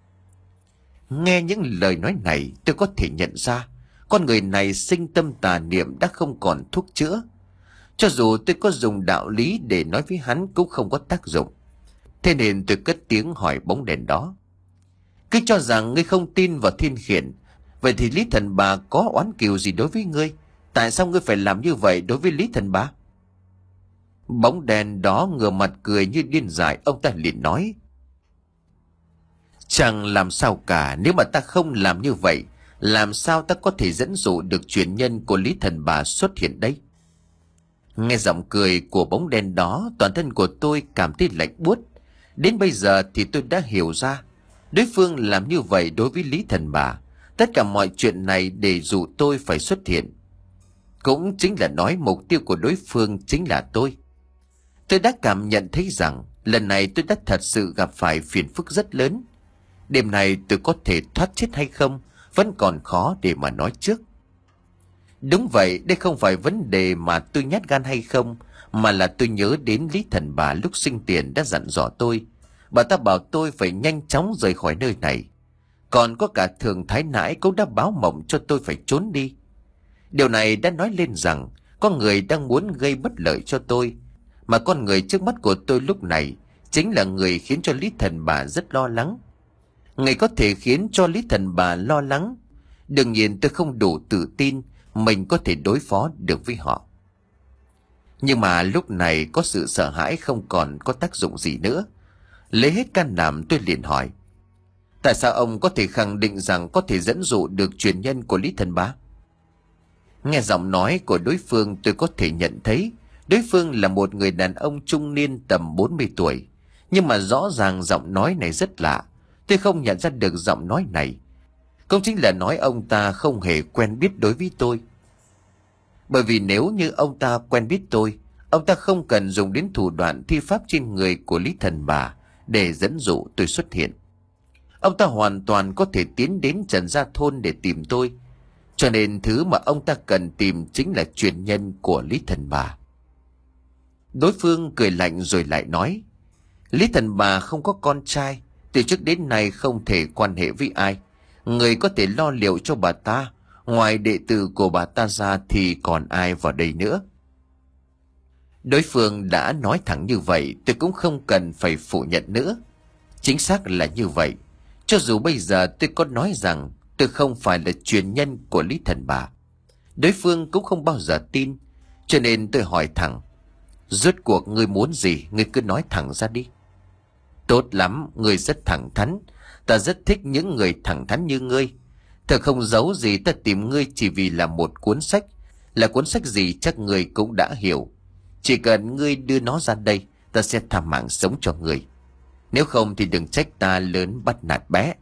Nghe những lời nói này, tôi có thể nhận ra con người này sinh tâm tà niệm đã không còn thuốc chữa. Cho dù tôi có dùng đạo lý để nói với hắn cũng không có tác dụng. Thế nên tôi cất tiếng hỏi bóng đèn đó: Cứ cho rằng ngươi không tin vào thiên khiển, vậy thì Lý Thần Bà có oán kiều gì đối với ngươi? Tại sao ngươi phải làm như vậy đối với Lý Thần Bà? Bóng đèn đó ngửa mặt cười như điên dại. Ông ta liền nói: Chẳng làm sao cả. Nếu mà ta không làm như vậy, làm sao ta có thể dẫn dụ được truyền nhân của Lý Thần Bà xuất hiện đây? Nghe giọng cười của bóng đen đó, toàn thân của tôi cảm thấy lạnh buốt. Đến bây giờ thì tôi đã hiểu ra, đối phương làm như vậy đối với Lý Thần Bà, tất cả mọi chuyện này để dụ tôi phải xuất hiện. Cũng chính là nói mục tiêu của đối phương chính là tôi. Tôi đã cảm nhận thấy rằng lần này tôi đã thật sự gặp phải phiền phức rất lớn. Đêm này tôi có thể thoát chết hay không vẫn còn khó để mà nói trước. Đúng vậy, đây không phải vấn đề mà tôi nhát gan hay không, mà là tôi nhớ đến Lý Thần Bà lúc sinh tiền đã dặn dò tôi. Bà ta bảo tôi phải nhanh chóng rời khỏi nơi này. Còn có cả Thường Thái Nãi cũng đã báo mộng cho tôi phải trốn đi. Điều này đã nói lên rằng có người đang muốn gây bất lợi cho tôi, mà con người trước mắt của tôi lúc này chính là người khiến cho Lý Thần Bà rất lo lắng. Người có thể khiến cho Lý Thần Bà lo lắng. Đương nhiên tôi không đủ tự tin mình có thể đối phó được với họ. Nhưng mà lúc này có sự sợ hãi không còn có tác dụng gì nữa. Lấy hết can đảm tôi liền hỏi: Tại sao ông có thể khẳng định rằng có thể dẫn dụ được truyền nhân của Lý Thần Bà? Nghe giọng nói của đối phương, tôi có thể nhận thấy đối phương là một người đàn ông trung niên tầm bốn mươi tuổi. Nhưng mà rõ ràng giọng nói này rất lạ. Tôi không nhận ra được giọng nói này. Cũng chính là nói ông ta không hề quen biết đối với tôi. Bởi vì nếu như ông ta quen biết tôi, ông ta không cần dùng đến thủ đoạn thi pháp trên người của Lý Thần Bà để dẫn dụ tôi xuất hiện. Ông ta hoàn toàn có thể tiến đến Trần Gia Thôn để tìm tôi. Cho nên thứ mà ông ta cần tìm chính là truyền nhân của Lý Thần Bà. Đối phương cười lạnh rồi lại nói: Lý Thần Bà không có con trai, từ trước đến nay không thể quan hệ với ai. Người có thể lo liệu cho bà ta, ngoài đệ tử của bà ta ra thì còn ai vào đây nữa? Đối phương đã nói thẳng như vậy, tôi cũng không cần phải phủ nhận nữa. Chính xác là như vậy. Cho dù bây giờ tôi có nói rằng tôi không phải là truyền nhân của Lý Thần Bà, đối phương cũng không bao giờ tin. Cho nên tôi hỏi thẳng: Rốt cuộc ngươi muốn gì? Ngươi cứ nói thẳng ra đi. Tốt lắm, ngươi rất thẳng thắn. Ta rất thích những người thẳng thắn như ngươi. Thật không giấu gì, ta tìm ngươi chỉ vì là một cuốn sách. Là cuốn sách gì chắc ngươi cũng đã hiểu. Chỉ cần ngươi đưa nó ra đây, ta sẽ tha mạng sống cho ngươi. Nếu không thì đừng trách ta lớn bắt nạt bé.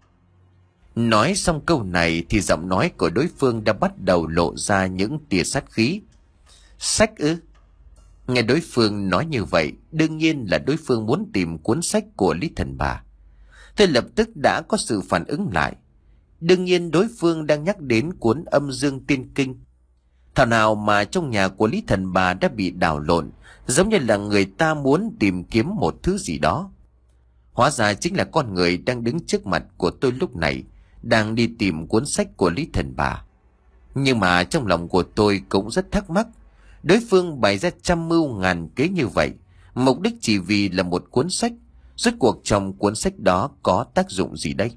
Nói xong câu này thì giọng nói của đối phương đã bắt đầu lộ ra những tia sát khí. Sách ư? Nghe đối phương nói như vậy, đương nhiên là đối phương muốn tìm cuốn sách của Lý Thần Bà. Tôi lập tức đã có sự phản ứng lại. Đương nhiên đối phương đang nhắc đến cuốn Âm Dương Tiên Kinh. Thảo nào mà trong nhà của Lý Thần Bà đã bị đảo lộn, giống như là người ta muốn tìm kiếm một thứ gì đó. Hóa ra chính là con người đang đứng trước mặt của tôi lúc này, đang đi tìm cuốn sách của Lý Thần Bà. Nhưng mà trong lòng của tôi cũng rất thắc mắc, đối phương bày ra trăm mưu ngàn kế như vậy, mục đích chỉ vì là một cuốn sách. Rốt cuộc trong cuốn sách đó có tác dụng gì đây?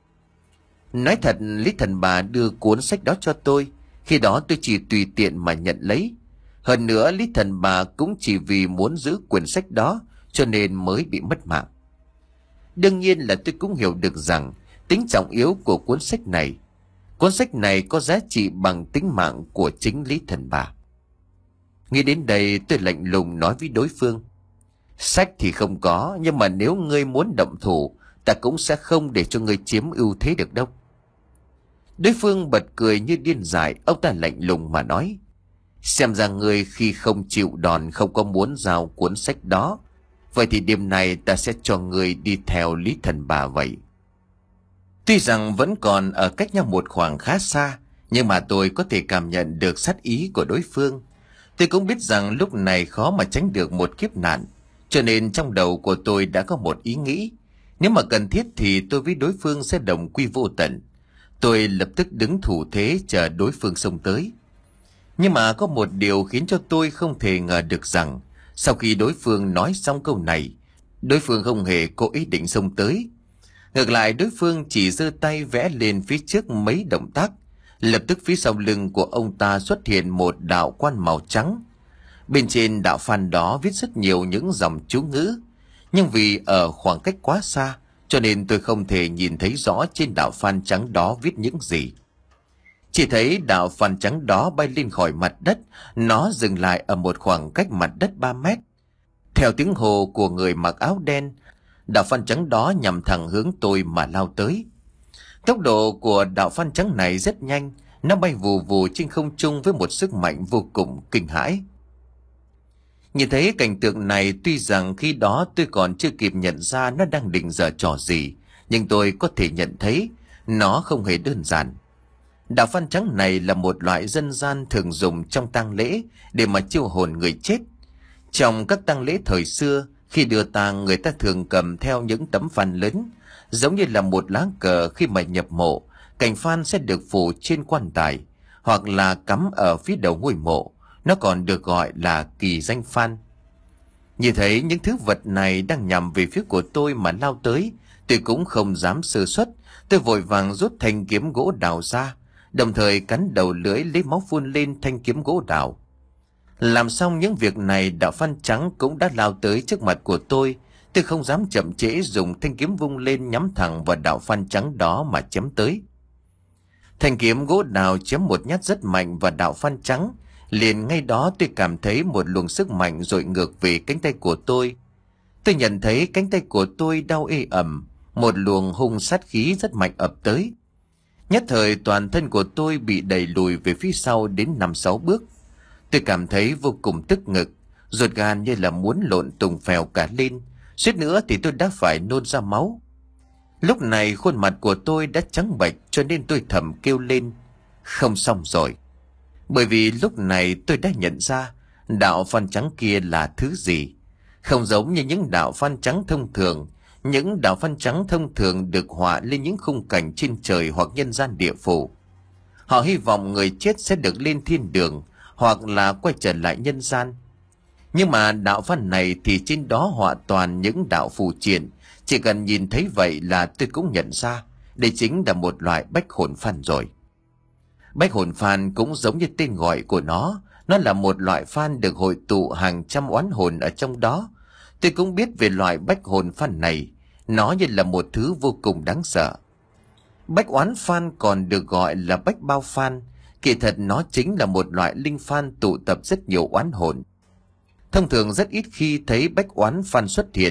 Nói thật, Lý Thần Bà đưa cuốn sách đó cho tôi, khi đó tôi chỉ tùy tiện mà nhận lấy. Hơn nữa Lý Thần Bà cũng chỉ vì muốn giữ quyển sách đó cho nên mới bị mất mạng. Đương nhiên là tôi cũng hiểu được rằng tính trọng yếu của cuốn sách này. Cuốn sách này có giá trị bằng tính mạng của chính Lý Thần Bà. Nghĩ đến đây tôi lạnh lùng nói với đối phương. Sách thì không có, nhưng mà nếu ngươi muốn động thủ, ta cũng sẽ không để cho ngươi chiếm ưu thế được đâu. Đối phương bật cười như điên dại. Ông ta lạnh lùng mà nói, xem ra ngươi khi không chịu đòn không có muốn giao cuốn sách đó. Vậy thì đêm nay ta sẽ cho ngươi đi theo Lý Thần Bà vậy. Tuy rằng vẫn còn ở cách nhau một khoảng khá xa, nhưng mà tôi có thể cảm nhận được sát ý của đối phương. Tôi cũng biết rằng lúc này khó mà tránh được một kiếp nạn, cho nên trong đầu của tôi đã có một ý nghĩ. Nếu mà cần thiết thì tôi với đối phương sẽ đồng quy vô tận. Tôi lập tức đứng thủ thế chờ đối phương xông tới. Nhưng mà có một điều khiến cho tôi không thể ngờ được rằng, sau khi đối phương nói xong câu này, đối phương không hề có ý định xông tới. Ngược lại, đối phương chỉ giơ tay vẽ lên phía trước mấy động tác. Lập tức phía sau lưng của ông ta xuất hiện một đạo quan màu trắng. Bên trên đạo phàn đó viết rất nhiều những dòng chú ngữ, nhưng vì ở khoảng cách quá xa cho nên tôi không thể nhìn thấy rõ trên đạo phàn trắng đó viết những gì. Chỉ thấy đạo phàn trắng đó bay lên khỏi mặt đất, nó dừng lại ở một khoảng cách mặt đất ba mét. Theo tiếng hô của người mặc áo đen, đạo phàn trắng đó nhằm thẳng hướng tôi mà lao tới. Tốc độ của đạo phàn trắng này rất nhanh, nó bay vù vù trên không trung với một sức mạnh vô cùng kinh hãi. Nhìn thấy cảnh tượng này, tuy rằng khi đó tôi còn chưa kịp nhận ra nó đang định giở trò gì, nhưng tôi có thể nhận thấy nó không hề đơn giản. Đạo phàn trắng này là một loại dân gian thường dùng trong tang lễ để mà chiêu hồn người chết. Trong các tang lễ thời xưa, khi đưa tang người ta thường cầm theo những tấm phàn lớn, giống như là một lá cờ khi mà nhập mộ. Cành phàn sẽ được phủ trên quan tài, hoặc là cắm ở phía đầu ngôi mộ. Nó còn được gọi là kỳ danh phàn. Nhìn thấy những thứ vật này đang nhằm về phía của tôi mà lao tới, tôi cũng không dám sơ suất. Tôi vội vàng rút thanh kiếm gỗ đào ra, đồng thời cắn đầu lưỡi lấy máu phun lên thanh kiếm gỗ đào. Làm xong những việc này, đạo phàn trắng cũng đã lao tới trước mặt của tôi. Tôi không dám chậm trễ, dùng thanh kiếm vung lên nhắm thẳng vào đạo phàn trắng đó mà chém tới. Thanh kiếm gỗ đào chém một nhát rất mạnh vào đạo phàn trắng. Liền ngay đó tôi cảm thấy một luồng sức mạnh dội ngược về cánh tay của tôi. Tôi nhận thấy cánh tay của tôi đau ê ẩm, một luồng hung sát khí rất mạnh ập tới. Nhất thời toàn thân của tôi bị đẩy lùi về phía sau đến năm sáu bước. Tôi cảm thấy vô cùng tức ngực, ruột gan như là muốn lộn tùng phèo cả lên, suýt nữa thì tôi đã phải nôn ra máu. Lúc này khuôn mặt của tôi đã trắng bệch, cho nên tôi thầm kêu lên, không xong rồi. Bởi vì lúc này tôi đã nhận ra đạo phàn trắng kia là thứ gì. Không giống như những đạo phàn trắng thông thường. Những đạo phàn trắng thông thường được họa lên những khung cảnh trên trời hoặc nhân gian địa phủ. Họ hy vọng người chết sẽ được lên thiên đường, hoặc là quay trở lại nhân gian. Nhưng mà đạo phàn này thì trên đó họa toàn những đạo phù triện. Chỉ cần nhìn thấy vậy là tôi cũng nhận ra đây chính là một loại bách hồn phàn rồi. Bách hồn phàn cũng giống như tên gọi của nó, nó là một loại phàn được hội tụ hàng trăm oán hồn ở trong đó. Tôi cũng biết về loại bách hồn phàn này, nó như là một thứ vô cùng đáng sợ. Bách oán phàn còn được gọi là bách bao phàn, kỳ thật nó chính là một loại linh phàn tụ tập rất nhiều oán hồn. Thông thường rất ít khi thấy bách oán phàn xuất hiện,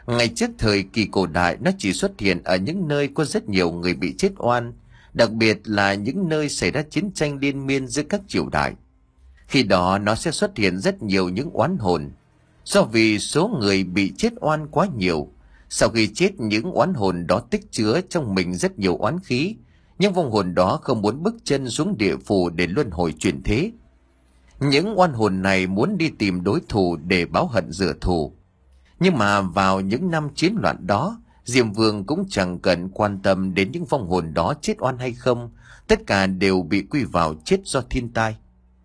Ngày trước thời kỳ cổ đại, nó chỉ xuất hiện ở những nơi có rất nhiều người bị chết oan, đặc biệt là những nơi xảy ra chiến tranh liên miên giữa các triều đại. Khi đó nó sẽ xuất hiện rất nhiều những oán hồn. Do vì số người bị chết oan quá nhiều, sau khi chết những oán hồn đó tích chứa trong mình rất nhiều oán khí, nhưng vong hồn đó không muốn bước chân xuống địa phủ để luân hồi chuyển thế. Những oan hồn này muốn đi tìm đối thủ để báo hận rửa thù. Nhưng mà vào những năm chiến loạn đó, Diêm Vương cũng chẳng cần quan tâm đến những vong hồn đó chết oan hay không, tất cả đều bị quy vào chết do thiên tai.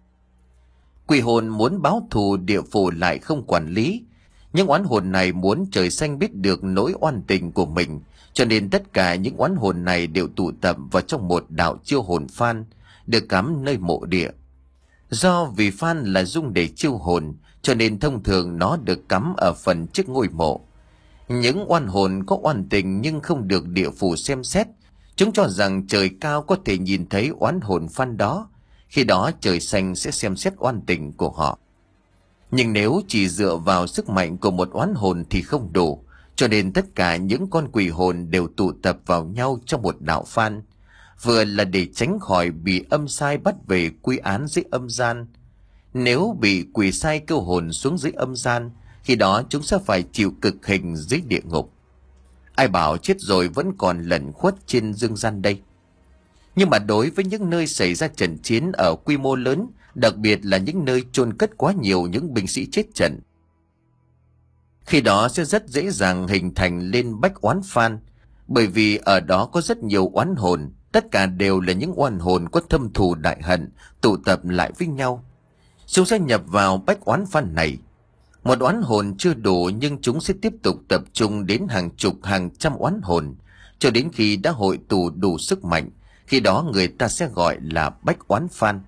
Quỷ hồn muốn báo thù, địa phủ lại không quản lý. Những oán hồn này muốn trời xanh biết được nỗi oan tình của mình, cho nên tất cả những oán hồn này đều tụ tập vào trong một đạo chiêu hồn phan, được cắm nơi mộ địa. Do vì phan là dùng để chiêu hồn, cho nên thông thường nó được cắm ở phần trước ngôi mộ. Những oan hồn có oan tình nhưng không được địa phủ xem xét, chúng cho rằng trời cao có thể nhìn thấy oán hồn phan đó, khi đó trời xanh sẽ xem xét oan tình của họ. Nhưng nếu chỉ dựa vào sức mạnh của một oán hồn thì không đủ, cho nên tất cả những con quỷ hồn đều tụ tập vào nhau trong một đạo phan, vừa là để tránh khỏi bị âm sai bắt về quy án dưới âm gian. Nếu bị quỷ sai câu hồn xuống dưới âm gian, khi đó chúng sẽ phải chịu cực hình dưới địa ngục. Ai bảo chết rồi vẫn còn lẩn khuất trên dương gian đây. Nhưng mà đối với những nơi xảy ra trận chiến ở quy mô lớn, đặc biệt là những nơi chôn cất quá nhiều những binh sĩ chết trận, khi đó sẽ rất dễ dàng hình thành lên bách oán phan, bởi vì ở đó có rất nhiều oán hồn, tất cả đều là những oan hồn có thâm thù đại hận, tụ tập lại với nhau. Chúng sẽ nhập vào bách oán phan này. Một oán hồn chưa đủ, nhưng chúng sẽ tiếp tục tập trung đến hàng chục hàng trăm oán hồn, cho đến khi đã hội tụ đủ sức mạnh. Khi đó người ta sẽ gọi là bách oán phan.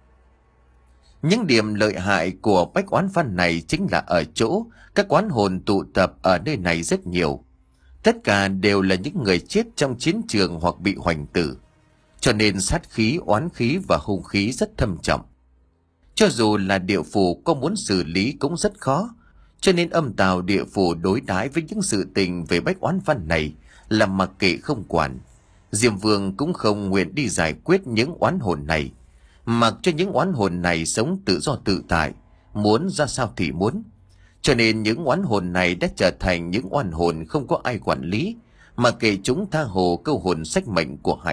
Những điểm lợi hại của bách oán phan này chính là ở chỗ các oán hồn tụ tập ở nơi này rất nhiều. Tất cả đều là những người chết trong chiến trường hoặc bị hoành tử, cho nên sát khí, oán khí và hung khí rất thâm trọng. Cho dù là địa phủ có muốn xử lý cũng rất khó, cho nên âm tào địa phủ đối đãi với những sự tình về bách oán phan này là mặc kệ không quản. Diêm Vương cũng không nguyện đi giải quyết những oán hồn này, mặc cho những oán hồn này sống tự do tự tại, muốn ra sao thì muốn. Cho nên những oán hồn này đã trở thành những oan hồn không có ai quản lý, mà kệ chúng tha hồ câu hồn sách mệnh của hạnh,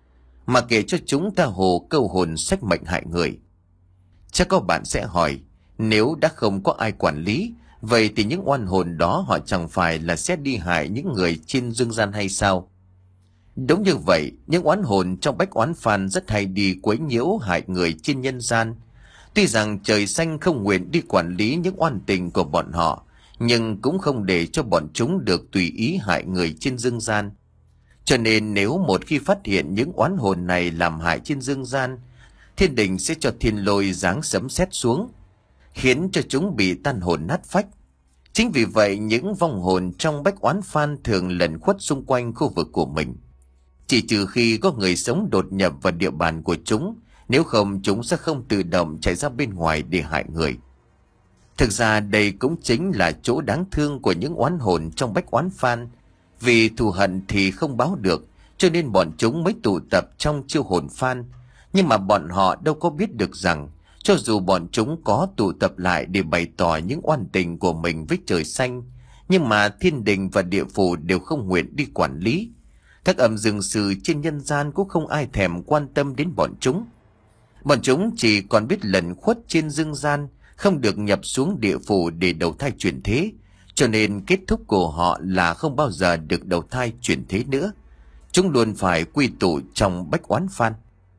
mà kệ cho chúng tha hồ câu hồn sách mệnh hại người. Chắc có bạn sẽ hỏi, nếu đã không có ai quản lý, vậy thì những oan hồn đó họ chẳng phải là sẽ đi hại những người trên dương gian hay sao? Đúng như vậy, những oán hồn trong bách oán phan rất hay đi quấy nhiễu hại người trên nhân gian. Tuy rằng trời xanh không nguyện đi quản lý những oan tình của bọn họ, nhưng cũng không để cho bọn chúng được tùy ý hại người trên dương gian. Cho nên nếu một khi phát hiện những oán hồn này làm hại trên dương gian, thiên đình sẽ cho thiên lôi giáng sấm sét xuống, khiến cho chúng bị tan hồn nát phách. Chính vì vậy những vong hồn trong bách oán phan thường lẩn khuất xung quanh khu vực của mình, chỉ trừ khi có người sống đột nhập vào địa bàn của chúng, nếu không chúng sẽ không tự động chạy ra bên ngoài để hại người. Thực ra đây cũng chính là chỗ đáng thương của những oán hồn trong bách oán phan, vì thù hận thì không báo được, cho nên bọn chúng mới tụ tập trong chiêu hồn phan. Nhưng mà bọn họ đâu có biết được rằng, cho dù bọn chúng có tụ tập lại để bày tỏ những oan tình của mình với trời xanh, nhưng mà thiên đình và địa phủ đều không nguyện đi quản lý. Các âm dương sư trên nhân gian cũng không ai thèm quan tâm đến bọn chúng. Bọn chúng chỉ còn biết lẩn khuất trên dương gian, không được nhập xuống địa phủ để đầu thai chuyển thế, cho nên kết thúc của họ là không bao giờ được đầu thai chuyển thế nữa. Chúng luôn phải quy tụ trong bách oán phan.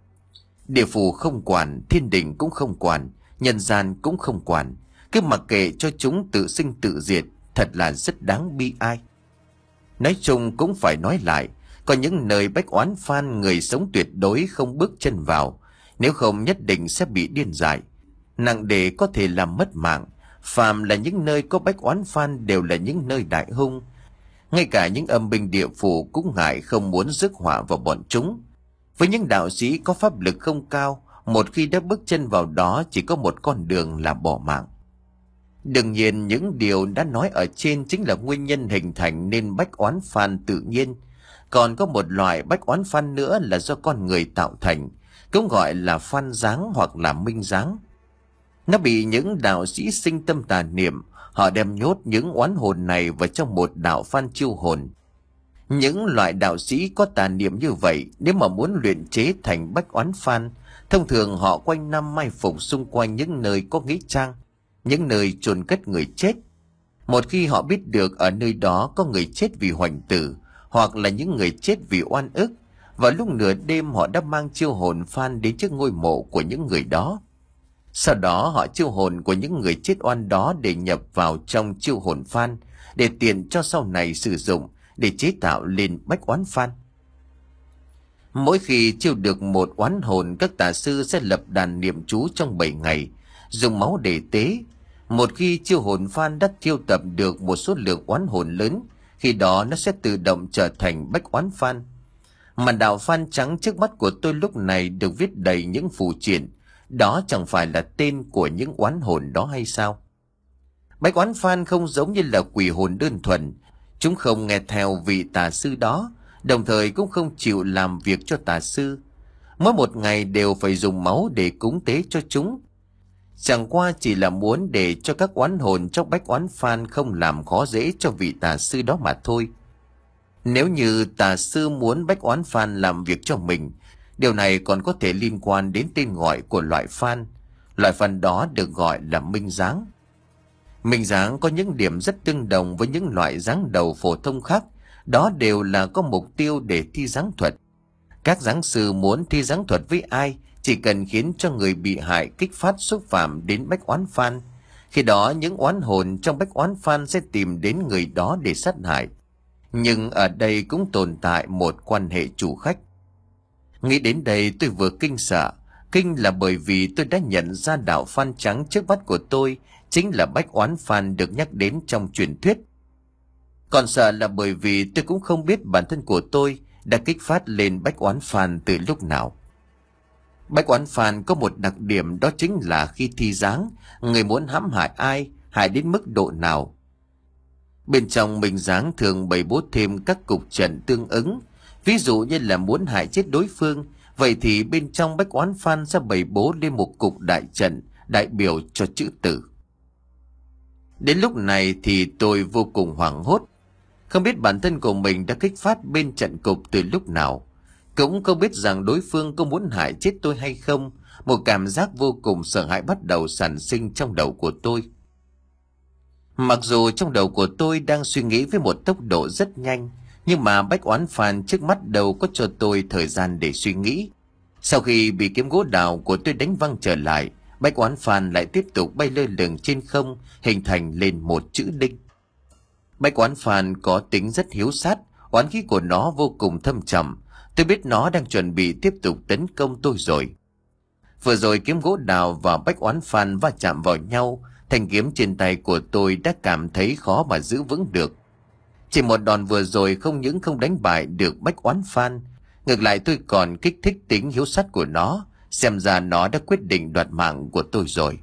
Địa phủ không quản, thiên đình cũng không quản, nhân gian cũng không quản, cứ mặc kệ cho chúng tự sinh tự diệt, thật là rất đáng bi ai. Nói chung cũng phải nói lại, có những nơi bách oán phan người sống tuyệt đối không bước chân vào, nếu không nhất định sẽ bị điên dại, nặng để có thể làm mất mạng. Phàm là những nơi có bách oán phan đều là những nơi đại hung, ngay cả những âm binh địa phủ cũng ngại không muốn rước họa vào bọn chúng. Với những đạo sĩ có pháp lực không cao, một khi đã bước chân vào đó chỉ có một con đường là bỏ mạng. Đương nhiên những điều đã nói ở trên chính là nguyên nhân hình thành nên bách oán phan tự nhiên. Còn có một loại bách oán phan nữa là do con người tạo thành, cũng gọi là phan dáng hoặc là minh dáng. Nó bị những đạo sĩ sinh tâm tà niệm, họ đem nhốt những oán hồn này vào trong một đạo phan chiêu hồn. Những loại đạo sĩ có tà niệm như vậy, nếu mà muốn luyện chế thành bách oán phan, thông thường họ quanh năm mai phục xung quanh những nơi có nghĩa trang, những nơi chôn cất người chết. Một khi họ biết được ở nơi đó có người chết vì hoành tử, hoặc là những người chết vì oan ức, vào lúc nửa đêm họ đã mang chiêu hồn phan đến trước ngôi mộ của những người đó. Sau đó họ chiêu hồn của những người chết oan đó để nhập vào trong chiêu hồn phan, để tiện cho sau này sử dụng để chế tạo lên bách oán phan. Mỗi khi chiêu được một oán hồn, các tà sư sẽ lập đàn niệm chú trong bảy ngày, dùng máu để tế. Một khi chiêu hồn phan đã chiêu tập được một số lượng oán hồn lớn, khi đó nó sẽ tự động trở thành bách oán phan. Mà đạo phan trắng trước mắt của tôi lúc này được viết đầy những phù triện, đó chẳng phải là tên của những oán hồn đó hay sao? Bách oán phan không giống như là quỷ hồn đơn thuần, chúng không nghe theo vị tà sư đó, đồng thời cũng không chịu làm việc cho tà sư. Mỗi một ngày đều phải dùng máu để cúng tế cho chúng. Chẳng qua chỉ là muốn để cho các oán hồn trong bách oán phan không làm khó dễ cho vị tà sư đó mà thôi. Nếu như tà sư muốn bách oán phan làm việc cho mình, điều này còn có thể liên quan đến tên gọi của loại phan. Loại phan đó được gọi là minh dáng. Minh dáng có những điểm rất tương đồng với những loại dáng đầu phổ thông khác, đó đều là có mục tiêu để thi dáng thuật. Các dáng sư muốn thi dáng thuật với ai, chỉ cần khiến cho người bị hại kích phát xúc phạm đến bách oán phan. Khi đó những oán hồn trong bách oán phan sẽ tìm đến người đó để sát hại. Nhưng ở đây cũng tồn tại một quan hệ chủ khách. Nghĩ đến đây tôi vừa kinh sợ. Kinh là bởi vì tôi đã nhận ra đạo phan trắng trước mắt của tôi chính là bách oán phan được nhắc đến trong truyền thuyết. Còn sợ là bởi vì tôi cũng không biết bản thân của tôi đã kích phát lên bách oán phan từ lúc nào. Bách oán phan có một đặc điểm, đó chính là khi thi dáng, người muốn hãm hại ai, hại đến mức độ nào. Bên trong minh dáng thường bày bố thêm các cục trận tương ứng. Ví dụ như là muốn hại chết đối phương, vậy thì bên trong bách oán phan sẽ bày bố lên một cục đại trận đại biểu cho chữ tử. Đến lúc này thì tôi vô cùng hoảng hốt. Không biết bản thân của mình đã kích phát bên trận cục từ lúc nào. Cũng không biết rằng đối phương có muốn hại chết tôi hay không. Một cảm giác vô cùng sợ hãi bắt đầu sản sinh trong đầu của tôi. Mặc dù trong đầu của tôi đang suy nghĩ với một tốc độ rất nhanh, nhưng mà bách oán phan trước mắt đâu có cho tôi thời gian để suy nghĩ. Sau khi bị kiếm gỗ đào của tôi đánh văng trở lại, bách oán phan lại tiếp tục bay lơ lửng trên không, hình thành lên một chữ đinh. Bách oán phan có tính rất hiếu sát, oán khí của nó vô cùng thâm trầm. Tôi biết nó đang chuẩn bị tiếp tục tấn công tôi rồi. Vừa rồi kiếm gỗ đào và bách oán phan va chạm vào nhau, thanh kiếm trên tay của tôi đã cảm thấy khó mà giữ vững được. Chỉ một đòn vừa rồi không những không đánh bại được bách oán phan, ngược lại tôi còn kích thích tính hiếu sát của nó, xem ra nó đã quyết định đoạt mạng của tôi rồi.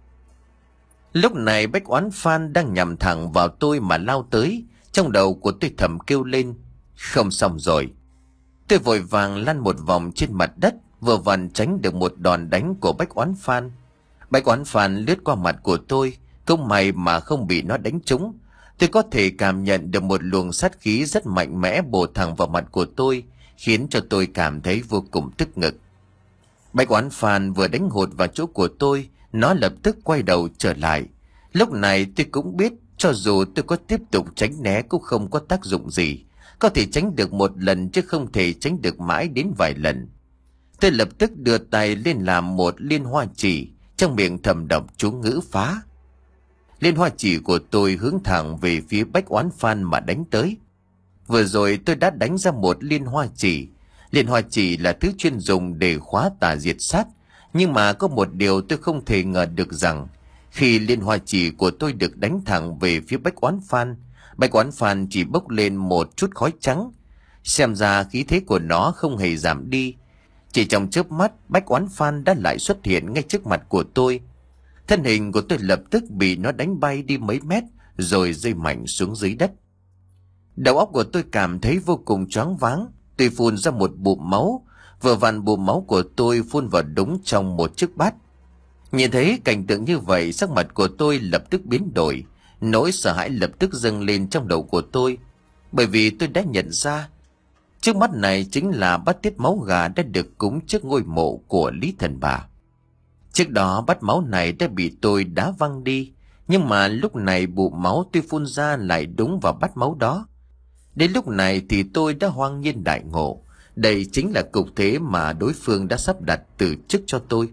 Lúc này bách oán phan đang nhằm thẳng vào tôi mà lao tới, trong đầu của tôi thầm kêu lên, không xong rồi. Tôi vội vàng lăn một vòng trên mặt đất, vừa vặn tránh được một đòn đánh của bách oán phan. Bách oán phan lướt qua mặt của tôi, không may mà không bị nó đánh trúng. Tôi có thể cảm nhận được một luồng sát khí rất mạnh mẽ bổ thẳng vào mặt của tôi, khiến cho tôi cảm thấy vô cùng tức ngực. Bách oán phan vừa đánh hụt vào chỗ của tôi, nó lập tức quay đầu trở lại. Lúc này tôi cũng biết, cho dù tôi có tiếp tục tránh né cũng không có tác dụng gì. Có thể tránh được một lần chứ không thể tránh được mãi đến vài lần. Tôi lập tức đưa tay lên làm một liên hoa chỉ, trong miệng thầm đọc chú ngữ phá. Liên hoa chỉ của tôi hướng thẳng về phía bách oán phan mà đánh tới. Vừa rồi tôi đã đánh ra một liên hoa chỉ. Liên hoa chỉ là thứ chuyên dùng để khóa tà diệt sát. Nhưng mà có một điều tôi không thể ngờ được rằng, khi liên hoa chỉ của tôi được đánh thẳng về phía bách oán phan, bách oán phan chỉ bốc lên một chút khói trắng. Xem ra khí thế của nó không hề giảm đi. Chỉ trong chớp mắt, bách oán phan đã lại xuất hiện ngay trước mặt của tôi. Thân hình của tôi lập tức bị nó đánh bay đi mấy mét rồi rơi mạnh xuống dưới đất. Đầu óc của tôi cảm thấy vô cùng choáng váng. Tôi phun ra một bụm máu. Vừa vặn bụm máu của tôi phun vào đúng trong một chiếc bát. Nhìn thấy cảnh tượng như vậy, sắc mặt của tôi lập tức biến đổi. Nỗi sợ hãi lập tức dâng lên trong đầu của tôi. Bởi vì tôi đã nhận ra trước mắt này chính là bát tiết máu gà đã được cúng trước ngôi mộ của Lý Thần Bà. Trước đó bát máu này đã bị tôi đá văng đi, nhưng mà lúc này bụm máu tôi phun ra lại đúng vào bát máu đó. Đến lúc này thì tôi đã hoang nhiên đại ngộ. Đây chính là cục thế mà đối phương đã sắp đặt từ trước cho tôi.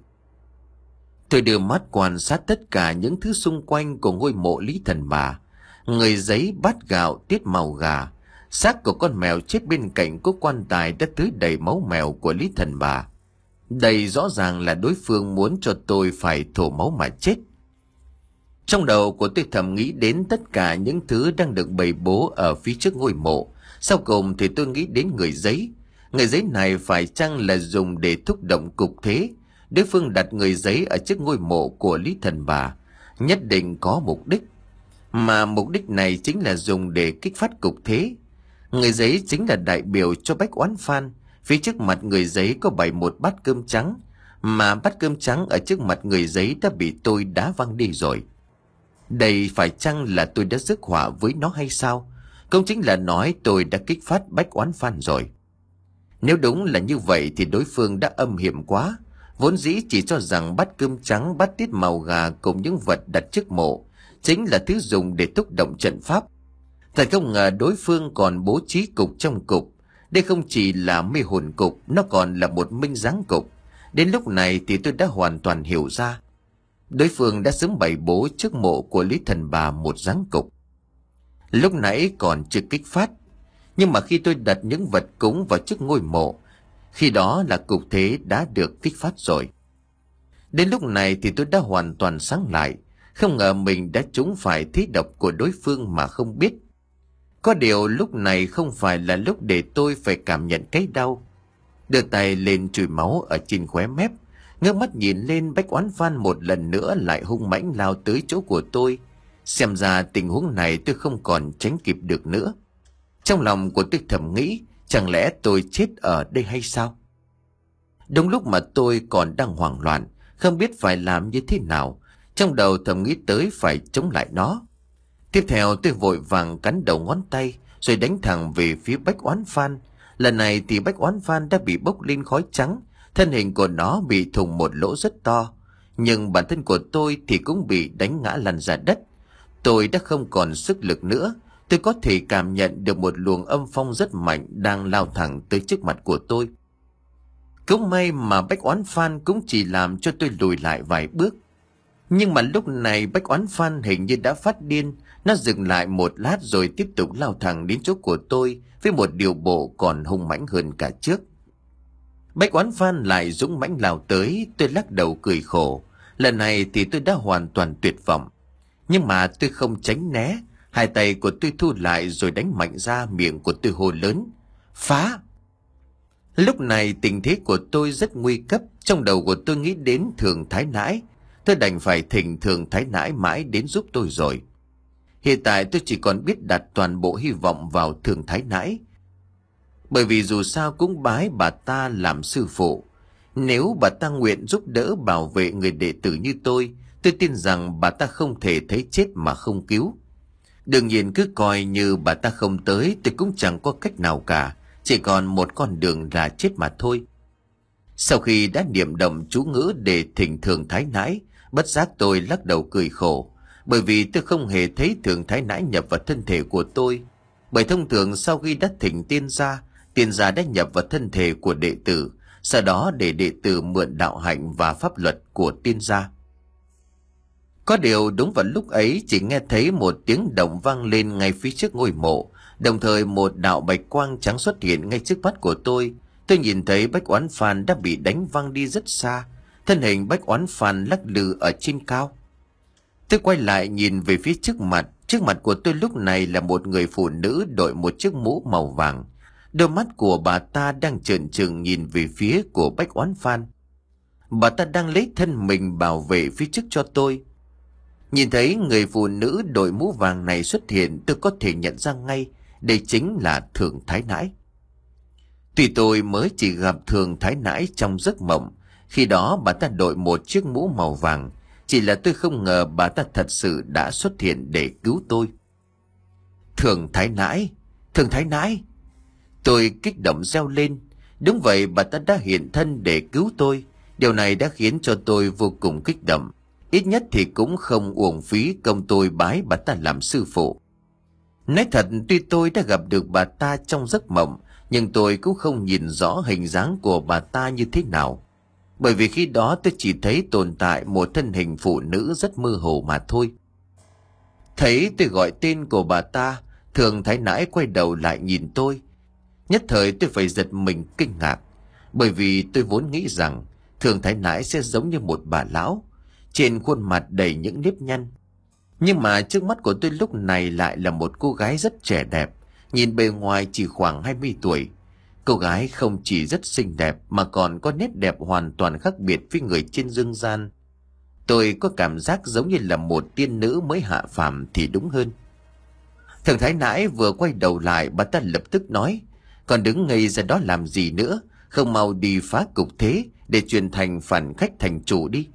Tôi đưa mắt quan sát tất cả những thứ xung quanh của ngôi mộ Lý Thần Bà. Người giấy, bát gạo, tiết màu gà, xác của con mèo chết bên cạnh của quan tài đã tưới đầy máu mèo của Lý Thần Bà. Đây rõ ràng là đối phương muốn cho tôi phải thổ máu mà chết. Trong đầu của tôi thầm nghĩ đến tất cả những thứ đang được bày bố ở phía trước ngôi mộ. Sau cùng thì tôi nghĩ đến người giấy. Người giấy này phải chăng là dùng để thúc động cục thế? Đối phương đặt người giấy ở trước ngôi mộ của Lý Thần Bà nhất định có mục đích, mà mục đích này chính là dùng để kích phát cục thế. Người giấy chính là đại biểu cho Bách Oán Phan. Phía trước mặt người giấy có bày một bát cơm trắng, mà bát cơm trắng ở trước mặt người giấy đã bị tôi đá văng đi rồi. Đây phải chăng là tôi đã rước họa với nó hay sao? Không chính là nói tôi đã kích phát Bách Oán Phan rồi. Nếu đúng là như vậy thì đối phương đã âm hiểm quá. Vốn dĩ chỉ cho rằng bát cơm trắng, bát tiết màu gà cùng những vật đặt trước mộ chính là thứ dùng để thúc động trận pháp. Thật không ngờ đối phương còn bố trí cục trong cục. Đây không chỉ là mê hồn cục, nó còn là một minh giáng cục. Đến lúc này thì tôi đã hoàn toàn hiểu ra. Đối phương đã sớm bày bố trước mộ của Lý Thần Bà một giáng cục. Lúc nãy còn chưa kích phát, nhưng mà khi tôi đặt những vật cúng vào trước ngôi mộ, khi đó là cục thế đã được kích phát rồi. Đến lúc này thì tôi đã hoàn toàn sáng lại. Không ngờ mình đã trúng phải thế độc của đối phương mà không biết. Có điều lúc này không phải là lúc để tôi phải cảm nhận cái đau. Đưa tay lên chùi máu ở trên khóe mép, ngước mắt nhìn lên Bách Oán Phan một lần nữa lại hung mãnh lao tới chỗ của tôi. Xem ra tình huống này tôi không còn tránh kịp được nữa. Trong lòng của tôi thầm nghĩ, chẳng lẽ tôi chết ở đây hay sao? Đúng lúc mà tôi còn đang hoảng loạn, không biết phải làm như thế nào, trong đầu thầm nghĩ tới phải chống lại nó. Tiếp theo tôi vội vàng cắn đầu ngón tay rồi đánh thẳng về phía Bách Oán Phan. Lần này thì Bách Oán Phan đã bị bốc lên khói trắng, thân hình của nó bị thủng một lỗ rất to. Nhưng bản thân của tôi thì cũng bị đánh ngã lăn ra đất. Tôi đã không còn sức lực nữa. Tôi có thể cảm nhận được một luồng âm phong rất mạnh đang lao thẳng tới trước mặt của tôi. Cũng may mà Bách Oán Phan cũng chỉ làm cho tôi lùi lại vài bước. Nhưng mà lúc này Bách Oán Phan hình như đã phát điên. Nó dừng lại một lát rồi tiếp tục lao thẳng đến chỗ của tôi với một điều bộ còn hung mãnh hơn cả trước. Bách Oán Phan lại dũng mãnh lao tới. Tôi lắc đầu cười khổ. Lần này thì tôi đã hoàn toàn tuyệt vọng. Nhưng mà tôi không tránh né. Hai tay của tôi thu lại rồi đánh mạnh ra, miệng của tôi hô lớn: phá! Lúc này tình thế của tôi rất nguy cấp. Trong đầu của tôi nghĩ đến Thường Thái Nãi. Tôi đành phải thỉnh Thường Thái Nãi mãi đến giúp tôi rồi. Hiện tại tôi chỉ còn biết đặt toàn bộ hy vọng vào Thường Thái Nãi. Bởi vì dù sao cũng bái bà ta làm sư phụ. Nếu bà ta nguyện giúp đỡ bảo vệ người đệ tử như tôi, tôi tin rằng bà ta không thể thấy chết mà không cứu. Đương nhiên cứ coi như bà ta không tới, tôi cũng chẳng có cách nào cả. Chỉ còn một con đường là chết mà thôi. Sau khi đã niệm động chú ngữ để thỉnh Thường Thái Nãi, bất giác tôi lắc đầu cười khổ. Bởi vì tôi không hề thấy Thường Thái Nãi nhập vào thân thể của tôi. Bởi thông thường sau khi đã thỉnh tiên gia, tiên gia đã nhập vào thân thể của đệ tử, sau đó để đệ tử mượn đạo hạnh và pháp luật của tiên gia. Có điều đúng vào lúc ấy chỉ nghe thấy một tiếng động vang lên ngay phía trước ngôi mộ. Đồng thời một đạo bạch quang trắng xuất hiện ngay trước mắt của tôi. Tôi nhìn thấy Bách Oán Phan đã bị đánh văng đi rất xa. Thân hình Bách Oán Phan lắc lư ở trên cao. Tôi quay lại nhìn về phía trước mặt. Trước mặt của tôi lúc này là một người phụ nữ đội một chiếc mũ màu vàng. Đôi mắt của bà ta đang trợn trừng nhìn về phía của Bách Oán Phan. bà ta đang lấy thân mình bảo vệ phía trước cho tôi. Nhìn thấy người phụ nữ đội mũ vàng này xuất hiện, tôi có thể nhận ra ngay đây chính là Thường Thái Nãi. Tuy tôi mới chỉ gặp Thường Thái Nãi trong giấc mộng, khi đó bà ta đội một chiếc mũ màu vàng, chỉ là tôi không ngờ bà ta thật sự đã xuất hiện để cứu tôi. Thường Thái Nãi, Thường Thái Nãi. Tôi kích động reo lên. Đúng vậy, bà ta đã hiện thân để cứu tôi. Điều này đã khiến cho tôi vô cùng kích động. Ít nhất thì cũng không uổng phí công tôi bái bà ta làm sư phụ. Nói thật, tuy tôi đã gặp được bà ta trong giấc mộng, nhưng tôi cũng không nhìn rõ hình dáng của bà ta như thế nào. Bởi vì khi đó tôi chỉ thấy tồn tại một thân hình phụ nữ rất mơ hồ mà thôi. Thấy tôi gọi tên của bà ta, Thường Thái Nãi quay đầu lại nhìn tôi. Nhất thời tôi phải giật mình kinh ngạc, bởi vì tôi vốn nghĩ rằng Thường Thái Nãi sẽ giống như một bà lão, trên khuôn mặt đầy những nếp nhăn. Nhưng mà trước mắt của tôi lúc này lại là một cô gái rất trẻ đẹp, nhìn bề ngoài chỉ khoảng hai mươi tuổi. Cô gái không chỉ rất xinh đẹp mà còn có nét đẹp hoàn toàn khác biệt với người trên dương gian. Tôi có cảm giác giống như là một tiên nữ mới hạ phàm thì đúng hơn. Thường Thái Nãi vừa quay đầu lại, bà ta lập tức nói: "Còn đứng ngây ra đó làm gì nữa, không mau đi phá cục thế để chuyển thành phản khách thành chủ đi."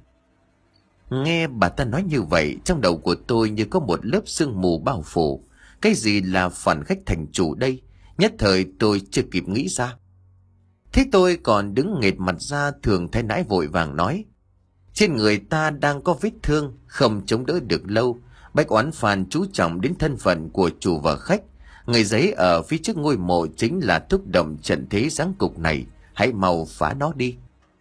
Nghe bà ta nói như vậy, trong đầu của tôi như có một lớp sương mù bao phủ. Cái gì là phản khách thành chủ đây? Nhất thời tôi chưa kịp nghĩ ra. Thế tôi còn đứng nghệt mặt ra, Thường Thái Nãi vội vàng nói: "Trên người ta đang có vết thương, không chống đỡ được lâu. Bách Oán Phan chú trọng đến thân phận của chủ và khách. Người giấy ở phía trước ngôi mộ chính là thúc động trận thế giáng cục này. Hãy mau phá nó đi."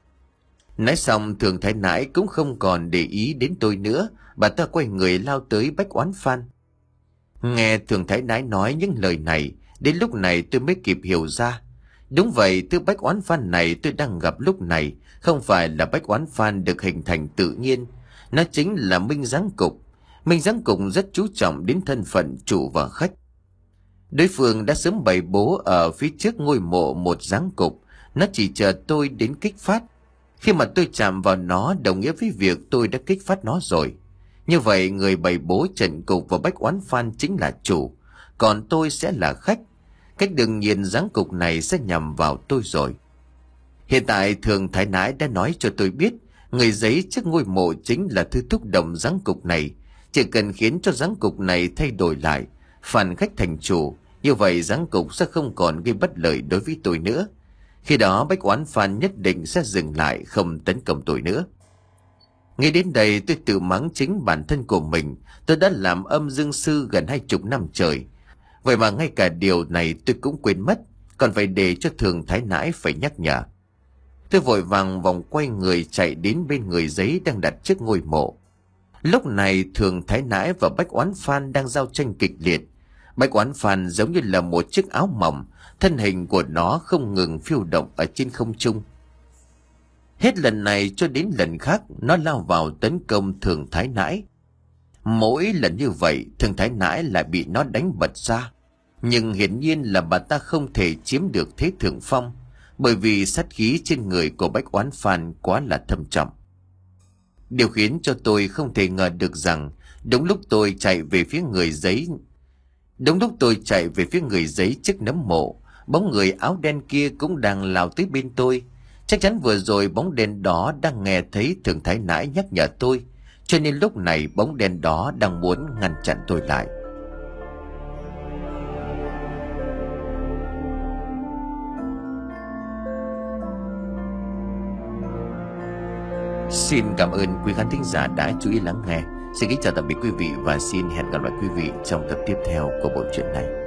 Nói xong, Thường Thái Nãi cũng không còn để ý đến tôi nữa. Bà ta quay người lao tới Bách Oán Phan. Nghe Thường Thái Nãi nói những lời này, đến lúc này tôi mới kịp hiểu ra. Đúng vậy, thứ Bách Oán Phan này tôi đang gặp lúc này không phải là Bách Oán Phan được hình thành tự nhiên. Nó chính là Minh Giáng Cục. Minh Giáng Cục rất chú trọng đến thân phận chủ và khách. Đối phương đã sớm bày bố ở phía trước ngôi mộ một giáng cục. Nó chỉ chờ tôi đến kích phát. Khi mà tôi chạm vào nó đồng nghĩa với việc tôi đã kích phát nó rồi. Như vậy người bày bố trận cục và Bách Oán Phan chính là chủ, còn tôi sẽ là khách. Cách đương nhiên giáng cục này sẽ nhằm vào tôi rồi. Hiện tại Thường Thái Nãi đã nói cho tôi biết người giấy trước ngôi mộ chính là thứ thúc động giáng cục này. Chỉ cần khiến cho giáng cục này thay đổi lại, phản khách thành chủ, như vậy giáng cục sẽ không còn gây bất lợi đối với tôi nữa. Khi đó Bách Oán Phan nhất định sẽ dừng lại, không tấn công tôi nữa. Ngay đến đây tôi tự mắng chính bản thân của mình. Tôi đã làm âm dương sư gần hai chục năm trời, vậy mà ngay cả điều này tôi cũng quên mất, còn phải để cho Thường Thái Nãi phải nhắc nhở. Tôi vội vàng vòng quay người chạy đến bên người giấy đang đặt trước ngôi mộ. Lúc này Thường Thái Nãi và Bách Oán Phan đang giao tranh kịch liệt. Bách Oán Phan giống như là một chiếc áo mỏng, thân hình của nó không ngừng phiêu động ở trên không trung. Hết lần này cho đến lần khác, nó lao vào tấn công Thường Thái Nãi. Mỗi lần như vậy, Thường Thái Nãi lại bị nó đánh bật ra. Nhưng hiển nhiên là bà ta không thể chiếm được thế thượng phong, bởi vì sát khí trên người của Bách Oán Phan quá là thâm trọng. Điều khiến cho tôi không thể ngờ được rằng, đúng lúc tôi chạy về phía người giấy, đúng lúc tôi chạy về phía người giấy trước nấm mộ, bóng người áo đen kia cũng đang lao tới bên tôi. Chắc chắn vừa rồi bóng đen đó đang nghe thấy Thường Thái Nãi nhắc nhở tôi, cho nên lúc này bóng đen đó đang muốn ngăn chặn tôi lại. Xin cảm ơn quý khán thính giả đã chú ý lắng nghe. Xin kính chào tạm biệt quý vị và xin hẹn gặp lại quý vị trong tập tiếp theo của bộ truyện này.